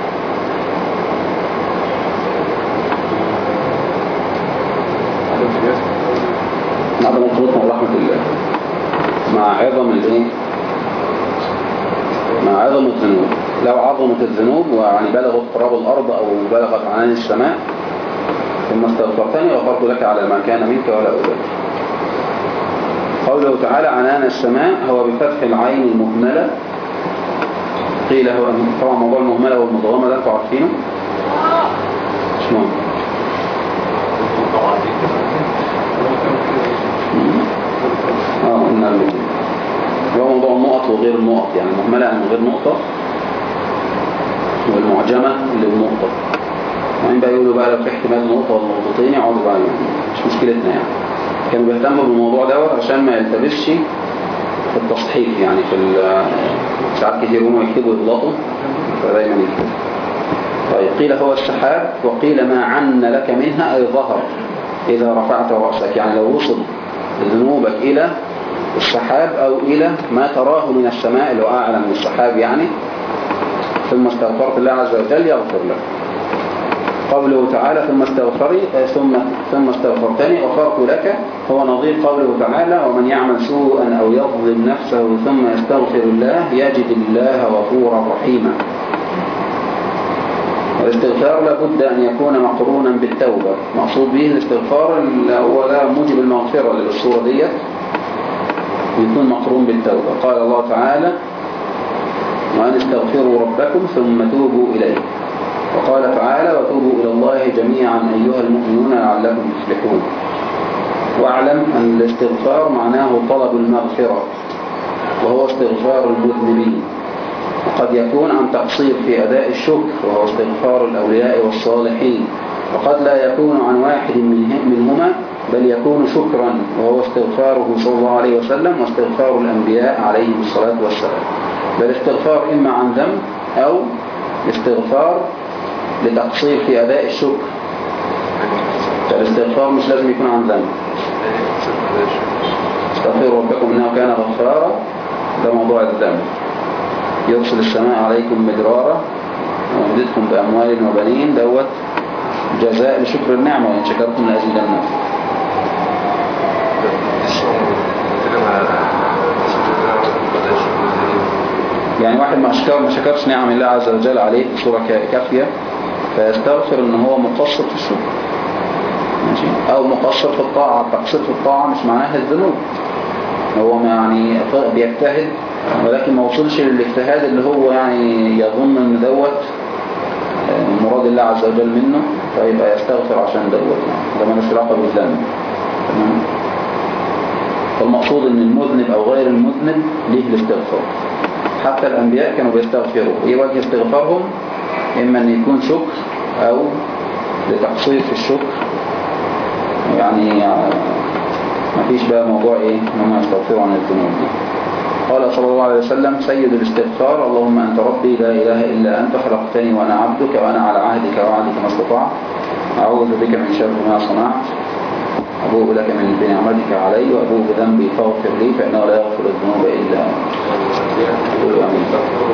عدم الخلوط من رحمة الله مع عظم الايه؟ مع عظم الذنوب. لو عظمت الذنوب ويعني بلغت قراب الأرض أو بلغت عنان السماء ثم استغفرتني غفرت لك على ما كان منك ولا أبالي. قوله تعالى عنان السماء هو بفتح العين المهملة. قيل هو طبعا موضوع المهملة والمضغمة ده انتوا عارفينه؟ مش مهم. اه قلنا هو موضوع النقط وغير النقط، يعني المهملة يعني من غير نقطة والمعجمة للنقطة. يعني بقى يقولوا بقى لو في احتمال نقطة ولا نقطتين يقعدوا بقى يعني مش مشكلتنا يعني. كانوا بيهتموا بالموضوع دوت عشان ما يلتبسش في التصحيح، يعني في ساعات كتير هم يكتبوا يغلطوا فدايما يكتبوا. طيب قيل هو السحاب وقيل ما عن لك منها أي ظهر إذا رفعت رأسك، يعني لو وصل ذنوبك إلى السحاب أو إلى ما تراه من السماء اللي هو أعلى من السحاب يعني، ثم استغفرت الله عز وجل يغفر لك. قوله تعالى ثم استغفري ثم ثم استغفرتني غفرت لك هو نظير قوله تعالى ومن يعمل سوءا أو يظلم نفسه ثم يستغفر الله يجد الله غفورا رحيما. والاستغفار لابد أن يكون مقرونا بالتوبة. مقصود به الاستغفار هو ده موجب المغفرة اللي بالصورة ديت يكون مقرون بالتوبة. قال الله تعالى وأن استغفروا ربكم ثم توبوا إليه. وقال تعالى وتوبوا إلى الله جميعا أيها المؤمنون لعلكم تفلحون. واعلم أن الاستغفار معناه طلب المغفرة وهو استغفار المذنبين، وقد يكون عن تقصير في أداء الشكر وهو استغفار الأولياء والصالحين، وقد لا يكون عن واحد منهما بل يكون شكرا وهو استغفاره صلى الله عليه وسلم واستغفار الأنبياء عليهم الصلاة والسلام. بل استغفار إما عن ذنب أو استغفار لتقصير في أداء الشكر. فالاستغفار مش لازم يكون عن ذنب. استغفروا ربكم إنه كان غفارا ده موضوع الذنب. يرسل السماء عليكم مدرارا ويمددكم بأموال وبنين دوت جزاء لشكر النعمة وإن شكرتم لأزيدنكم. يعني واحد ما شكر ما شكرش نعم الله عز وجل عليه بصورة كافية، فيستغفر ان هو مقصر في الشكر، ماشي، او مقصر في الطاعة. التقصير في الطاعة مش معناها الذنوب، هو ما يعني بيجتهد ولكن ما وصلش للاجتهاد اللي هو يعني يظن ان دوت مراد الله عز وجل منه، فيبقى يستغفر عشان دوت يعني ده مالوش علاقة بالذنب. تمام. فالمقصود ان المذنب او غير المذنب ليه الاستغفار. حتى الانبياء كانوا بيستغفروا. ايه وجه استغفارهم؟ اما ان يكون شكر او لتقصير في الشكر، يعني ما فيش بقى موضوع ايه ان هم يستغفروا عن الذنوب. قال صلى الله عليه وسلم سيد الاستغفار اللهم انت ربي لا اله الا انت خلقتني وانا عبدك وانا على عهدك ووعدك ما استطعت اعوذ بك من شر ما صنعت ابوء لك من بنعمتك علي وابوء بذنبي فاغفر لي فانه لا يغفر الذنوب الا انت.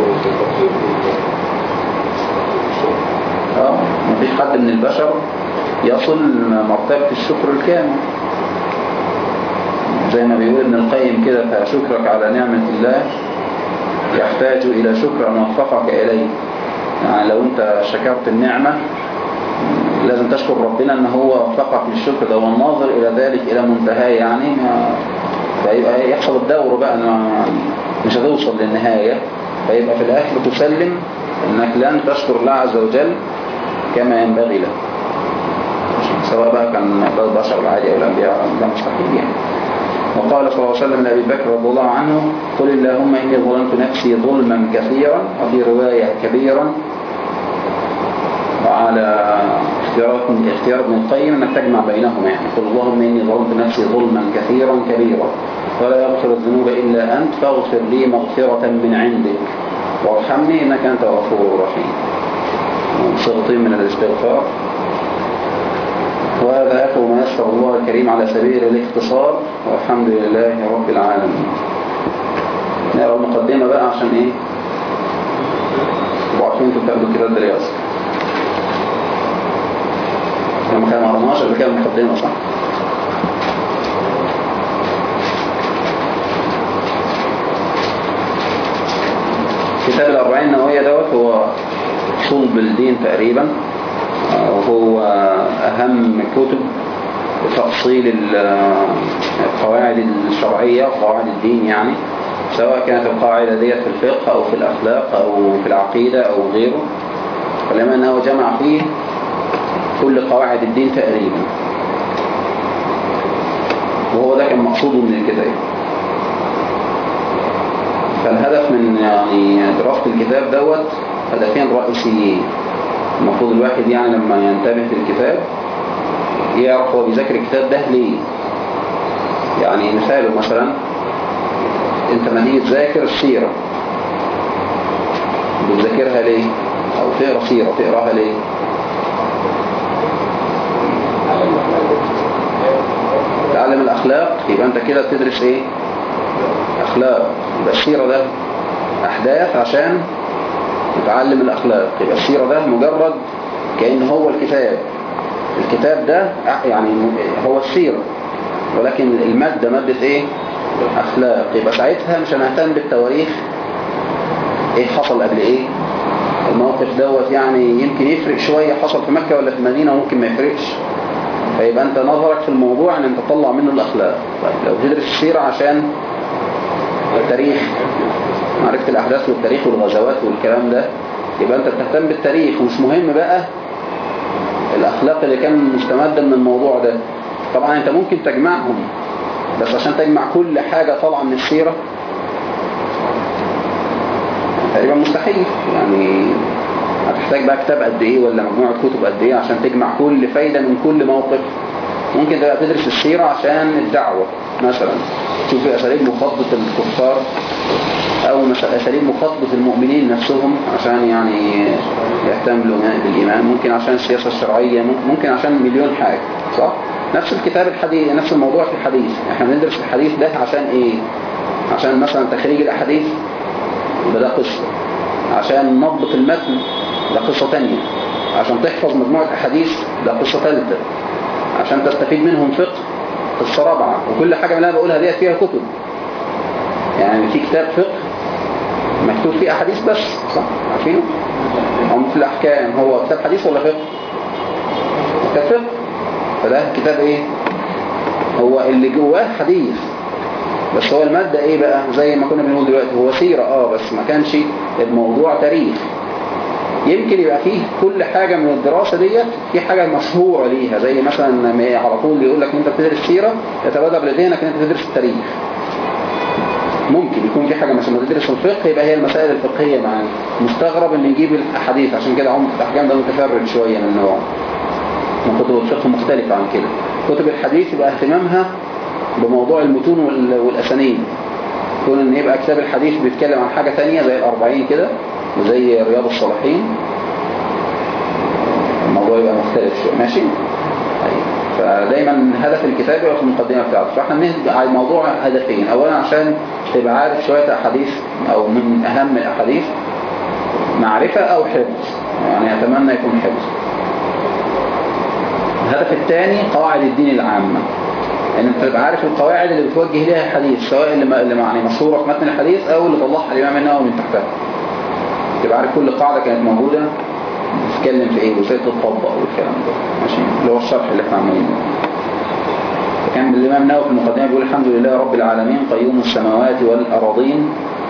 اه مفيش حد من البشر يصل مرتبة الشكر الكامل، زي ما بيقول ابن القيم كده فشكرك على نعمة الله يحتاج إلى شكر أن وفقك إليه. يعني لو أنت شكرت النعمة لازم تشكر ربنا أن هو وفقك للشكر ده، والناظر إلى ذلك إلى منتهى يعني فيبقى يحصل الدور بقى أنه مش هتوصل للنهاية، فيبقى في الآخر تسلم أنك لن تشكر الله عز وجل كما ينبغي له، سواء بقى كان البشر العادي أو الأنبياء، ده مستحيل يعني. وقال صلى الله عليه وسلم لأبي بكر رضي الله عنه قل اللهم إني ظلمت نفسي ظلما كثيرا، وفي رواية كبيرا، وعلى اختيار ابن القيم أنك تجمع بينهما، يعني قل اللهم إني ظلمت نفسي ظلما كثيرا كبيرا ولا يغفر الذنوب إلا أنت فاغفر لي مغفرة من عندك وارحمني إنك أنت غفور رحيم. صيغتين من الاستغفار، وهذا أخو ما يسر الله الكريم على سبيل الاختصار، والحمد لله رب العالمين. نقرأ المقدمة بقى عشان ايه تبقوا عارفين انتوا بتاخدوا كده الدراسة. لما كان ما قرأناش قبل كده المقدمة صح؟ كتاب الأربعين النووية دوت هو صلب الدين تقريبا، وهو أهم كتب تفصيل القواعد الشرعية وقواعد الدين، يعني سواء كانت القاعدة ديت في الفقه أو في الأخلاق أو في العقيدة أو غيره، فلما أنه جمع فيه كل قواعد الدين تقريبا، وهو ده كان مقصوده من الكتاب. فالهدف من يعني دراسة الكتاب دوت هدفين رئيسيين. المفروض الواحد يعني لما ينتبه في الكتاب يعرف هو بيذاكر الكتاب ده ليه. يعني مثاله مثلا انت ما تيجي تذاكر السيرة بتذاكرها ليه؟ او تقرا سيرة تقراها ليه؟ تعلم الأخلاق، يبقى أنت كده بتدرس إيه؟ أخلاق. يبقى السيرة ده أحداث عشان تتعلم الأخلاق، يبقى السيرة ده مجرد كأن هو الكتاب. الكتاب ده يعني هو السيرة، ولكن المادة مادة إيه؟ أخلاق. يبقى ساعتها مش هنهتم بالتواريخ، إيه حصل قبل إيه؟ الموقف دوت يعني يمكن يفرق شوية حصل في مكة ولا في المدينة، وممكن ما يفرقش. فيبقى أنت نظرك في الموضوع أن أنت تطلع منه الأخلاق. طيب لو تدرس السيرة عشان التاريخ، معرفة الأحداث والتاريخ والغزوات والكلام ده، يبقى أنت بتهتم بالتاريخ ومش مهم بقى الأخلاق اللي كان مستمدة من الموضوع ده. طبعا أنت ممكن تجمعهم، بس عشان تجمع كل حاجة طالعة من السيرة تقريبا مستحيل. يعني هتحتاج بقى كتاب قد ايه ولا مجموعة كتب قد ايه عشان تجمع كل فايدة من كل موقف. ممكن تبقى تدرس السيرة عشان الدعوة مثلا، تشوف اساليب مخاطبة الكفار او اساليب مخاطبة المؤمنين نفسهم عشان يعني يهتموا بالايمان، ممكن عشان السياسة الشرعية، ممكن عشان مليون حاجة، صح؟ نفس الكتاب الحديث، نفس الموضوع في الحديث. احنا بندرس الحديث ده عشان ايه؟ عشان مثلا تخريج الاحاديث ده قصة، عشان نضبط المتن ده قصة تانية، عشان تحفظ مجموعة أحاديث ده قصة ثالثة، عشان تستفيد منهم فقه قصة رابعة. وكل حاجة من اللي أنا بقولها دي فيها كتب. يعني في كتاب فقه مكتوب فيه أحاديث بس، صح؟ عارفينه؟ عمدة الأحكام هو كتاب حديث ولا فقه؟ كتاب فقه. فده كتاب إيه؟ هو اللي جواه حديث، بس هو المادة إيه بقى؟ زي ما كنا بنقول دلوقتي هو سيرة آه بس ما كانش الموضوع تاريخ. يمكن يبقى فيه كل حاجة من الدراسة ديت في حاجة مشهورة ليها، زي مثلا ما على طول يقول لك انت بتدرس سيرة يتبادر لذهنك ان انت بتدرس التاريخ. ممكن يكون في حاجة مثلا تدرس الفقه يبقى هي المسائل الفقهية معانا. مستغرب ان يجيب الحديث، عشان كده عمدة الأحكام ده متفرد شوية من النوع، من كتب الفقه مختلفة عن كده. كتب الحديث يبقى اهتمامها بموضوع المتون والأسانيد، يكون ان يبقى كتاب الحديث بيتكلم عن حاجة تانية زي الأربعين كده وزي رياض الصالحين، الموضوع يبقى مختلف شوية. ماشي؟ فدايما هدف الكتاب يبقى في المقدمة بتاعته. فاحنا بنهدف على الموضوع هدفين، اولا عشان تبقى عارف شوية احاديث او من اهم الاحاديث، معرفة او حفظ، يعني اتمنى يكون حفظ. الهدف الثاني قواعد الدين العامة، ان انت تبقى عارف القواعد اللي بتوجه ليها الحديث، سواء اللي اللي يعني مشهورة في متن الحديث او اللي طلعها الامام النووي من تحتها. تبقى عارف كل قاعدة كانت موجودة بتتكلم في ايه وازاي تطبق والكلام ده. ماشي؟ اللي هو الشرح اللي احنا عاملينه. فكان الامام النووي في المقدمة بيقول الحمد لله رب العالمين قيوم السماوات والأراضين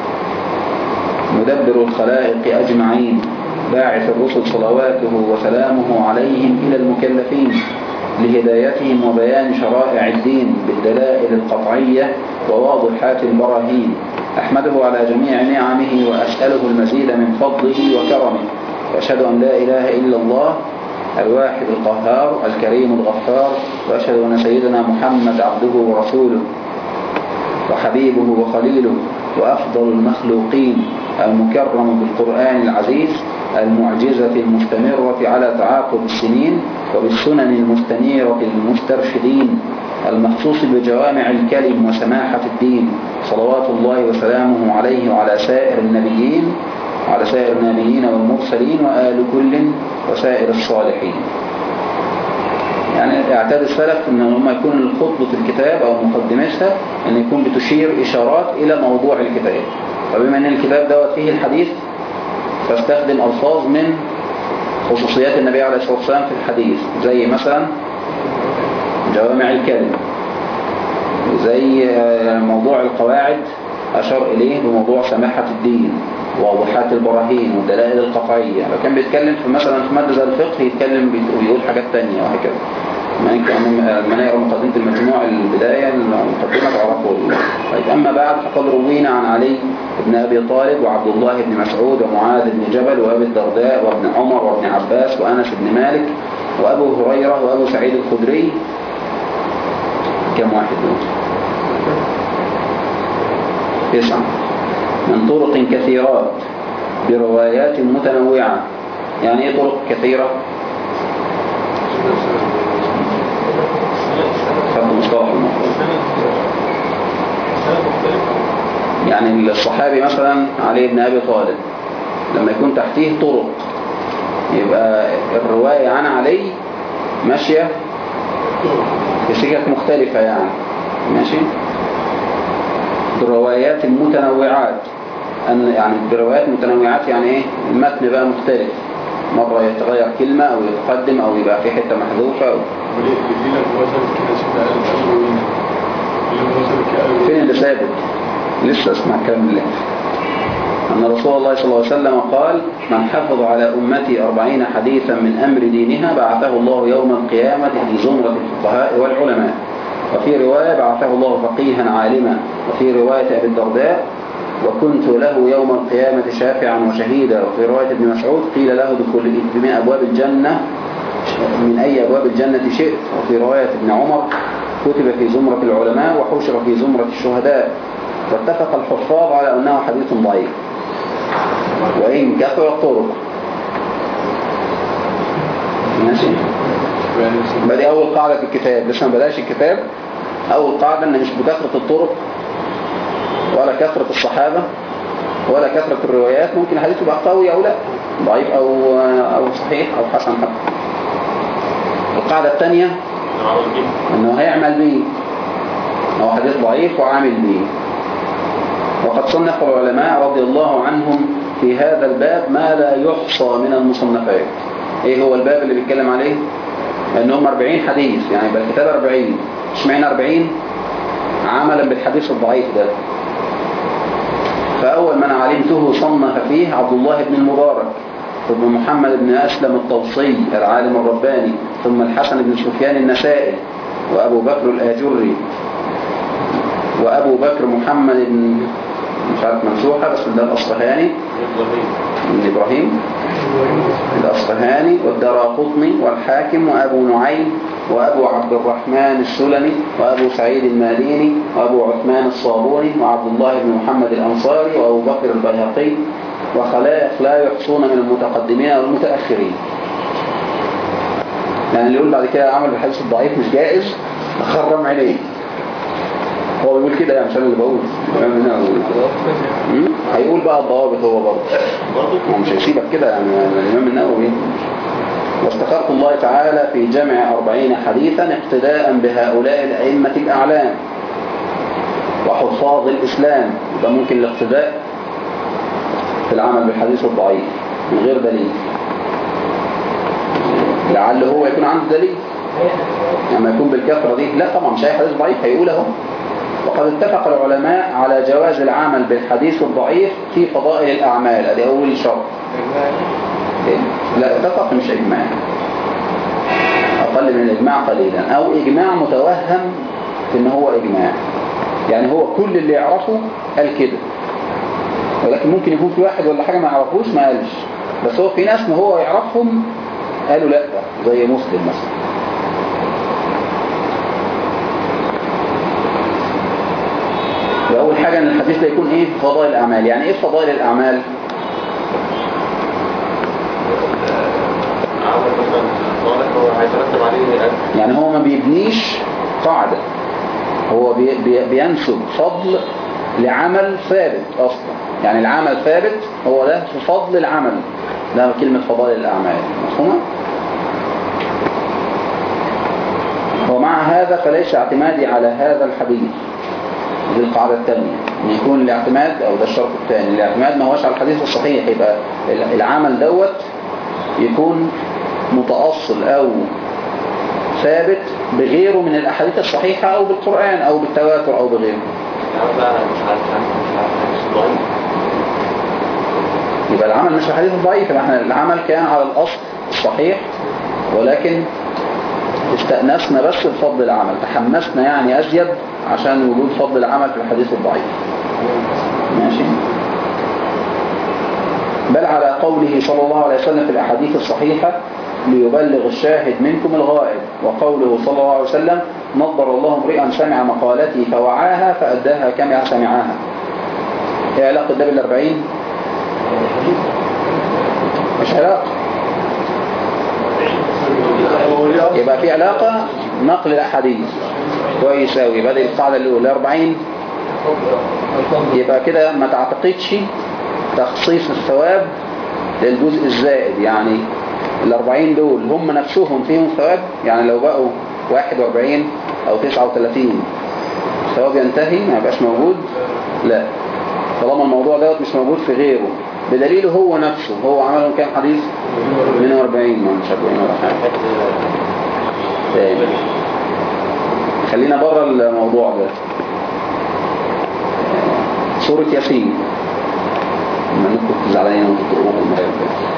مدبر الخلائق أجمعين باعث الرسل صلواته وسلامه عليهم إلى المكلفين لهدايتهم وبيان شرائع الدين بالدلائل القطعية وواضحات البراهين. أحمده على جميع نعمه وأسأله المزيد من فضله وكرمه، وأشهد أن لا إله إلا الله الواحد القهار الكريم الغفار، وأشهد أن سيدنا محمد عبده ورسوله وحبيبه وخليله وأفضل المخلوقين المكرم بالقرآن العزيز المعجزة المستمرة على تعاقب السنين وبالسنن المستنيرة المسترشدين المخصوص بجوامع الكلم وسماحة الدين، صلوات الله وسلامه عليه وعلى سائر النبيين وعلى سائر النبيين والمرسلين وآل كل وسائر الصالحين. يعني اعتاد السلف ان لما يكون خطبة الكتاب او مقدمتها ان يكون بتشير اشارات الى موضوع الكتاب. فبما ان الكتاب دوت فيه الحديث فاستخدم الفاظ من خصوصيات النبي عليه الصلاة والسلام في الحديث، زي مثلا جوامع الكلم، زي موضوع القواعد أشار إليه بموضوع سماحة الدين ووضوحات البراهين والدلائل القطعية. لو كان بيتكلم في مثلا في مادة زي الفقه يتكلم بيقول حاجات تانية وهكذا. من يقرأ مقدمة المجموع البداية المقدمة تعرفوا. طيب أما بعد فقد روينا عن علي بن أبي طالب وعبد الله بن مسعود ومعاذ بن جبل وأبي الدرداء وابن عمر وابن عباس وأنس بن مالك وأبو هريرة وأبو سعيد الخدري. كم واحد دول؟ تسعة، من طرق كثيرات بروايات متنوعة. يعني ايه طرق كثيرة؟ خد مصطلح المفروض. يعني الصحابي مثلا علي بن أبي طالب لما يكون تحتيه طرق يبقى الرواية عن علي ماشية بسكك مختلفة، يعني ماشي بروايات متنوعات. أن يعني بروايات متنوعات يعني ايه؟ المتن بقى مختلف، مرة يتغير كلمة او يتقدم او يبقى في حتة محذوفة أو... فين اللي ثابت؟ لسه اسمع كلام الله أن رسول الله صلى الله عليه وسلم قال من حفظ على أمتي أربعين حديثا من أمر دينها بعثه الله يوم القيامة في زمرة الفقهاء والعلماء. وفي رواية بعثه الله فقيها عالما. وفي رواية أبي الدرداء وكنت له يوم القيامة شافعا وشهيدا. وفي رواية ابن مسعود قيل له دخول من أبواب الجنة من أي أبواب الجنة شئت. وفي رواية ابن عمر كتب في زمرة العلماء وحشر في زمرة الشهداء. واتفق الحفاظ على أنه حديث ضعيف وإن كثر الطرق. ماشي؟ بدي أول قاعدة في الكتاب، لسه ما بداش الكتاب. أول قاعدة أن مش بكثرة الطرق ولا كثرة الصحابة ولا كثرة الروايات ممكن الحديث يبقى قوي أو لا، ضعيف أو أو صحيح أو حسن حتى. القاعدة الثانية أنه هيعمل به، هو حديث ضعيف وعامل به. وقد صنف العلماء رضي الله عنهم في هذا الباب ما لا يحصى من المصنفات. ايه هو الباب اللي بيتكلم عليه؟ انهم أربعين حديث، يعني يبقى الكتاب أربعين. اشمعنى أربعين؟ عملا بالحديث الضعيف ده. فأول من علمته صنف فيه عبد الله بن المبارك، ثم محمد بن أسلم الطوسي العالم الرباني، ثم الحسن بن سفيان النسائي، وأبو بكر الآجري، وأبو بكر محمد بن مش عارف منسوحة بس ده الأصفهاني بن إبراهيم الأصفهاني، والدراقطني والحاكم، وأبو نعيم، وأبو عبد الرحمن السلمي، وأبو سعيد الماليني، وأبو عثمان الصابوني، وعبد الله بن محمد الأنصاري، وأبو بكر البيهقي، وخلائق لا يحصون من المتقدمين والمتأخرين. يعني اللي يقول بعد كده عمل الحديث الضعيف مش جائز خرم عليه. هو بيقول كده يعني مش انا اللي بقول. هيقول بقى الضوابط هو برضه هو مش هيسيبك كده يعني الإمام النووي. واستخرت الله تعالى في جمع أربعين حديثا اقتداء بهؤلاء الأئمة الأعلام وحفاظ الإسلام. يبقى ممكن الاقتداء في العمل بالحديث الضعيف من غير دليل، لعل هو يكون عنده دليل لما يكون بالكثرة دي. لا طبعا مش أي حديث ضعيف هيقول اهو. وقد اتفق العلماء على جواز العمل بالحديث الضعيف في فضائل الأعمال. ادي أول شرط. لا اتفق مش إجماع، أقل من الإجماع قليلا، أو إجماع متوهم في إن هو إجماع. يعني هو كل اللي يعرفه قال كده، ولكن ممكن يكون في واحد ولا حاجة ما يعرفوش ما قالش، بس هو في ناس ما هو يعرفهم قالوا لا، زي مسلم مثلا. وأول حاجة أن الحديث ده يكون إيه؟ فضائل الأعمال. يعني إيه فضائل الأعمال؟ يعني هو ما بيبنيش قاعدة، هو بي بي بينسب فضل لعمل ثابت أصلا. يعني العمل ثابت هو ده في فضل العمل، ده كلمة فضائل الأعمال. مفهومة؟ ومع هذا فليس اعتمادي على هذا الحديث. دي القاعدة الثانية، ان يكون الاعتماد، او ده الشرط الثاني، الاعتماد ما هوش على الحديث الصحيح. يبقى العمل دوت يكون متأصل او ثابت بغيره من الاحاديث الصحيحة، او بالقرآن او بالتواتر او بغيره. يبقى العمل مش الحديث الضعيف، احنا العمل كان على الاصل الصحيح، ولكن استأنسنا بس بفضل العمل، تحمسنا يعني أزيد عشان وجود فضل العمل في الحديث الضعيف. ماشي. بل على قوله صلى الله عليه وسلم في الأحاديث الصحيحة ليبلغ الشاهد منكم الغائب، وقوله صلى الله عليه وسلم نظر الله امرئا سمع مقالتي فوعاها فأداها كما سمعها. ايه علاقة ده بالأربعين؟ مش علاقة. يبقى في علاقة نقل الأحاديث كويس أوي. يبقى دي القاعدة الأولى أربعين. يبقى كده ما تعتقدش تخصيص الثواب للجزء الزائد. يعني الأربعين دول هم نفسهم فيهم ثواب، يعني لو بقوا واحد وأربعين أو تسعة وثلاثين الثواب ينتهي ما يبقاش موجود؟ لا، طالما الموضوع دوت مش موجود في غيره، بدليله هو نفسه. هو عملهم كام حديث؟ اثنين وأربعين، ما مش أربعين ولا حاجة. تاني خلينا بره الموضوع ده. سورة ياسين، ما نكتب زعلانين وتقروه المرة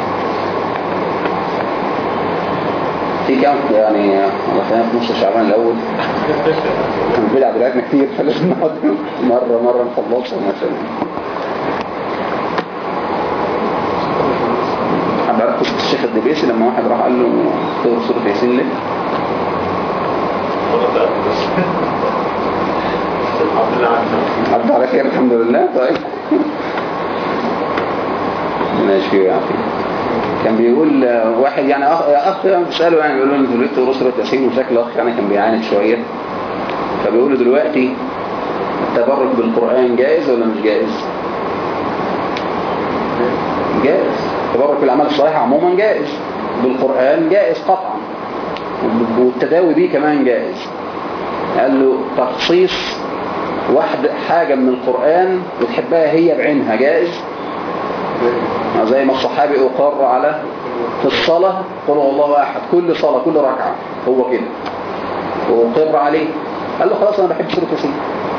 في كام يعني والله خلينا في نص شعبان الأول. كان بدع دلوقتي كتير، فلازم نقعد مرة مرة نخلصها مثلا. عارف قصة الشيخ الدبيسي لما واحد راح قال له تقرأ سورة ياسين ليه؟ عبد على خير الحمد لله. طيب ماشي فيه يعني. كان بيقول واحد يعني أخ, أخ بيسأله يعني بيقول له انت ليه تقرأ سورة ياسين، وشكل أخ يعني كان بيعاند شوية، فبيقول له دلوقتي التبرك بالقرآن جائز ولا مش جائز؟ جائز. التبرك بالأعمال الصالحة عموما جائز، بالقرآن جائز قطعا، والتداوي به كمان جائز. قال له تخصيص واحد حاجة من القرآن وتحبها هي بعينها جائز؟ زي ما الصحابي أقر على في الصلاة قل هو الله أحد، كل صلاة كل ركعة هو كده وأقر عليه، قال له خلاص أنا بحب سورة ياسين.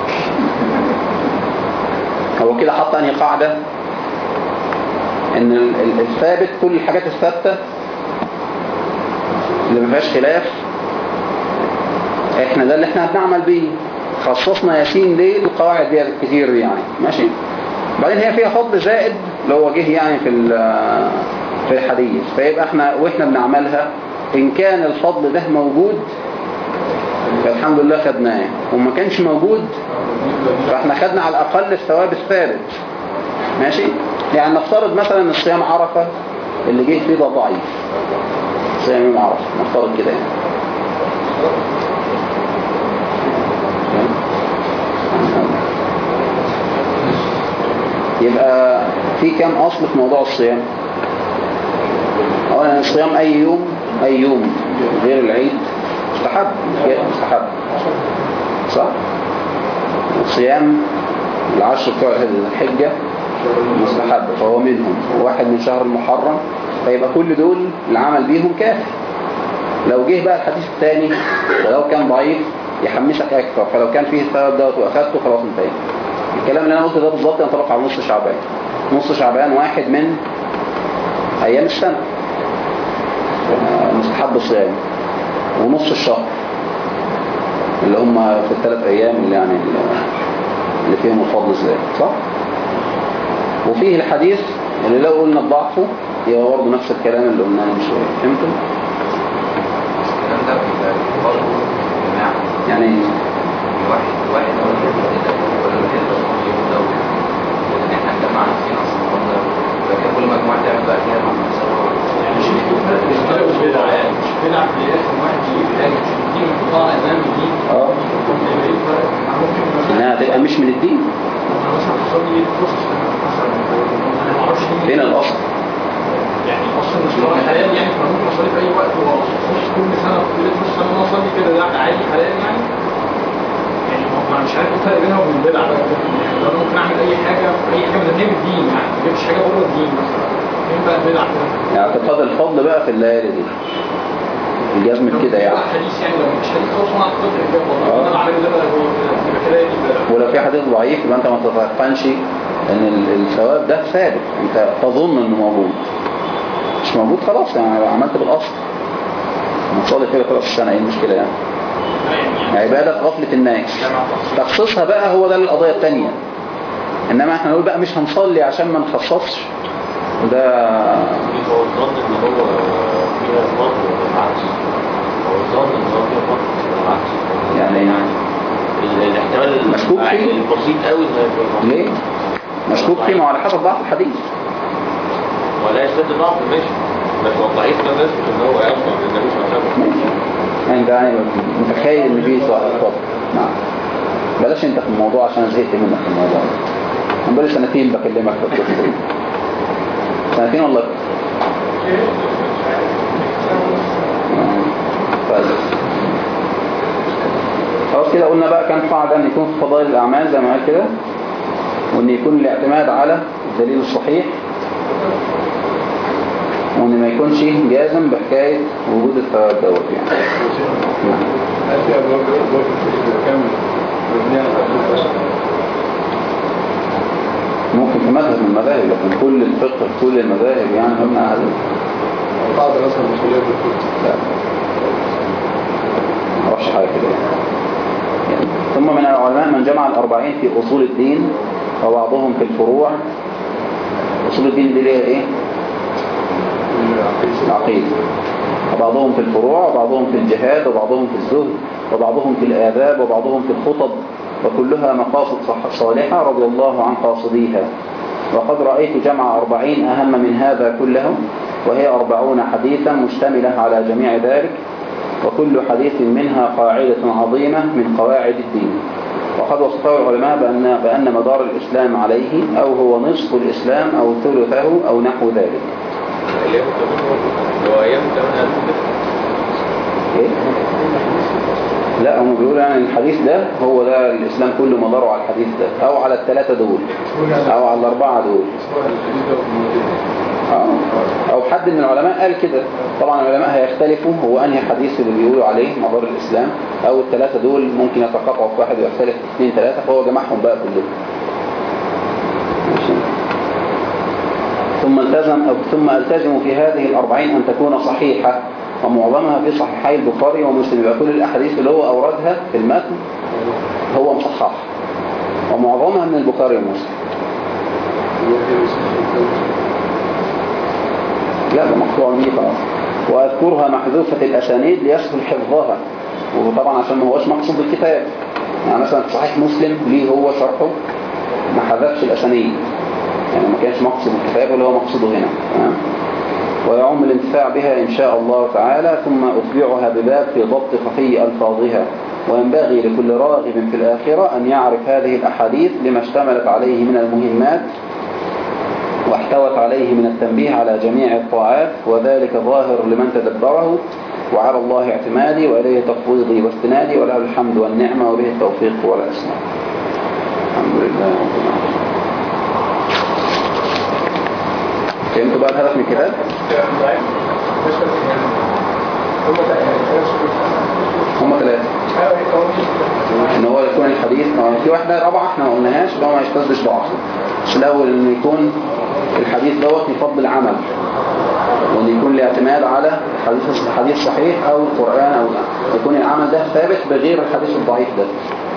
هو كده حط أنهي قاعدة؟ ان الثابت، كل الحاجات الثابتة اللي ما فيهاش خلاف احنا ده اللي احنا هنعمل بيه. خصصنا ياسين ليه؟ القواعد دي كتير يعني ماشي. بعدين هي فيها فضل زائد لو وجه يعني في في الحديث، فيبقى احنا واحنا بنعملها ان كان الفضل ده موجود فالحمد لله خدناه، وما كانش موجود فاحنا خدنا على الاقل الثواب الثابت ماشي. يعني نفترض مثلا الصيام عرفة اللي جه فيه ده ضعيف، صيام يوم عرفة نفترض كده يعني. يبقى في كام أصل في موضوع الصيام؟ أولا الصيام أي يوم أي يوم غير العيد مستحب، مستحب صح؟ الصيام العشر بتوع الحجة مستحب فهو منهم، واحد من شهر المحرم، فيبقى كل دول العمل بيهم كافي. لو جه بقى الحديث الثاني ولو كان ضعيف يحمسك أكثر، فلو كان فيه الثواب دوت وأخذته خلاص انتهى. الكلام اللي أنا قلته ده بالظبط ينطبق على نص شعبان. نص شعبان واحد من أيام السنة مستحب الصيام، ونص الشهر اللي هم في الثلاث أيام اللي يعني اللي فيهم الفضل زيادة صح؟ وفيه الحديث اللي لو قلنا بضعفه يبقى برضه نفس الكلام اللي قلناه من شوية. فهمتوا؟ الكلام ده بيبقى برضه جماعة يعني ايه؟ واحد واحد أو ولا الواحد ده اليوم ده إن إحنا نجمع نفسنا أصلا برضه لكن كل مجموعة تعمل بقى فيها مع نفسها يعني مش مشكلة مش بدعة يعني مش بدعة في الآخر واحد يجيب حاجة مش دي من قطاع إمام الدين اه انها تبقى مش من الدين. أنا مثلا بصلي فرصة مثلا أنا ما أعرفش فين الأصل؟ يعني اصلا مش طبعا حلال يعني فممكن اصلي في اي وقت ومش كل سنه كل نص سنه انا اصلي كده ده عادي حلال يعني. يعني انا مش عارف الفرق بينها وبين البدع بقى. يعني انا ممكن اعمل اي حاجه اي حاجه من غير الدين يعني ما جبتش حاجه بره الدين مثلا. فين بقى البدع كده؟ يعني اعتقاد الفضل بقى في الليالي دي الجزم كده يعني. حديث يعني لو مش حديث خالص انا اعتقد الجواب والله انا عارف ده بقى هو يبقى كده البدع. ولو في حديث ضعيف يبقى انت ما تتيقنش ان الثواب ده ثابت، انت تظن انه موجود، مش موجود خلاص يعني عملت بالاصل نصلي كده خلاص السنه ايه المشكله يعني. عباده غفله الناس تخصيصها بقى هو ده القضيه الثانيه، انما احنا نقول بقى مش هنصلي عشان ما نخصصش ده. هو الظن ان هو فيها فضل بالعكس، هو الظن ان هو فيها فضل بالعكس يعني يعني الاحتمال مشكوك فيه البسيط قوي ان ليه مشكوك فيه؟ ما على حسب ضعف الحديث ولا يستد ضعف ماشي، بس هو الضعيف ده نثبت ان هو يصنع للنبي صلى الله عليه وسلم ماشي. يعني انت يعني متخيل ان فيه صلاح الفضل. نعم بلاش انت في الموضوع عشان انا زهقت منك في الموضوع. انا بقالي سنتين بكلمك في القصه دي، سنتين والله. طيب خلاص كده قلنا بقى كان قاعدة ان يكون في فضائل الاعمال زي ما قال كده، وان يكون الاعتماد على الدليل الصحيح، وان ما يكونش جازم بحكاية وجود الثواب دوت يعني. هل في أبواب أبواب الفقه كامل مبنية على الفقه؟ ممكن في مذهب من المذاهب، لكن كل الفقه في كل المذاهب يعني مبنى على قاعدة مثلا مسؤولية بالفقه؟ لا ما اعرفش حاجة كده يعني. ثم من العلماء من جمع الأربعين في أصول الدين وبعضهم في الفروع. أصول الدين دي ليه إيه؟ العقيدة. وبعضهم في الفروع وبعضهم في الجهاد وبعضهم في الزهد وبعضهم في الآداب وبعضهم في الخطب، وكلها مقاصد صالحة رضي الله عن قاصديها. وقد رأيت جمع أربعين أهم من هذا كله، وهي أربعون حديثا مشتملة على جميع ذلك، وكل حديث منها قاعدة عظيمة من قواعد الدين. وقد وصفه العلماء بأن, بأن مدار الإسلام عليه أو هو نصف الإسلام أو ثلثه أو نحو ذلك. ايام كمان هو ايام كمان قالوا كده إيه؟ لا هم بيقولوا يعني الحديث ده هو ده الإسلام كله مداره على الحديث ده أو على الثلاثة دول أو على الأربعة دول. آه. أو حد من العلماء قال كده. طبعا العلماء هيختلفوا هو أنهي حديث اللي بيقولوا عليه مدار الإسلام، أو الثلاثة دول ممكن يتقاطعوا في واحد ويختلف في اثنين ثلاثة، فهو جمعهم بقى كلهم. ثم التزم ثم التزم في هذه الأربعين أن تكون صحيحة، ومعظمها في صحيحي البخاري ومسلم. يبقى كل الأحاديث اللي هو أوردها في المتن هو مصحح، ومعظمها من البخاري ومسلم. لا ده مقطوع به خلاص. وأذكرها محذوفة الأسانيد ليسهل حفظها، وطبعا عشان ما هوش مقصود بالكتاب. يعني مثلا في صحيح مسلم ليه هو شرحه ما حذفش الأسانيد، يعني ما كانش مقصود الكتاب اللي هو مقصوده هنا. تمام. ويعم الانتفاع بها إن شاء الله تعالى. ثم أتبعها بباب في ضبط خفي ألفاظها. وينبغي لكل راغب في الآخرة أن يعرف هذه الأحاديث لما اشتملت عليه من المهمات واحتوت عليه من التنبيه على جميع الطاعات، وذلك ظاهر لمن تدبره. وعلى الله اعتمادي وإليه تفويضي واستنادي، وله الحمد والنعمة وبه التوفيق والأسماء. الحمد لله رب العالمين. فهمتوا بقى الهدف من الكتاب؟ هم ثلاثة. ان هو يكون الحديث في واحدة رابعة احنا ما قلناهاش، اللي هو ما يشتدش ضعفه. بس الاول ان يكون الحديث دوت يفضل عمل، وان يكون الاعتماد على حديث حديث صحيح او القرآن، او يكون العمل ده ثابت بغير الحديث الضعيف ده.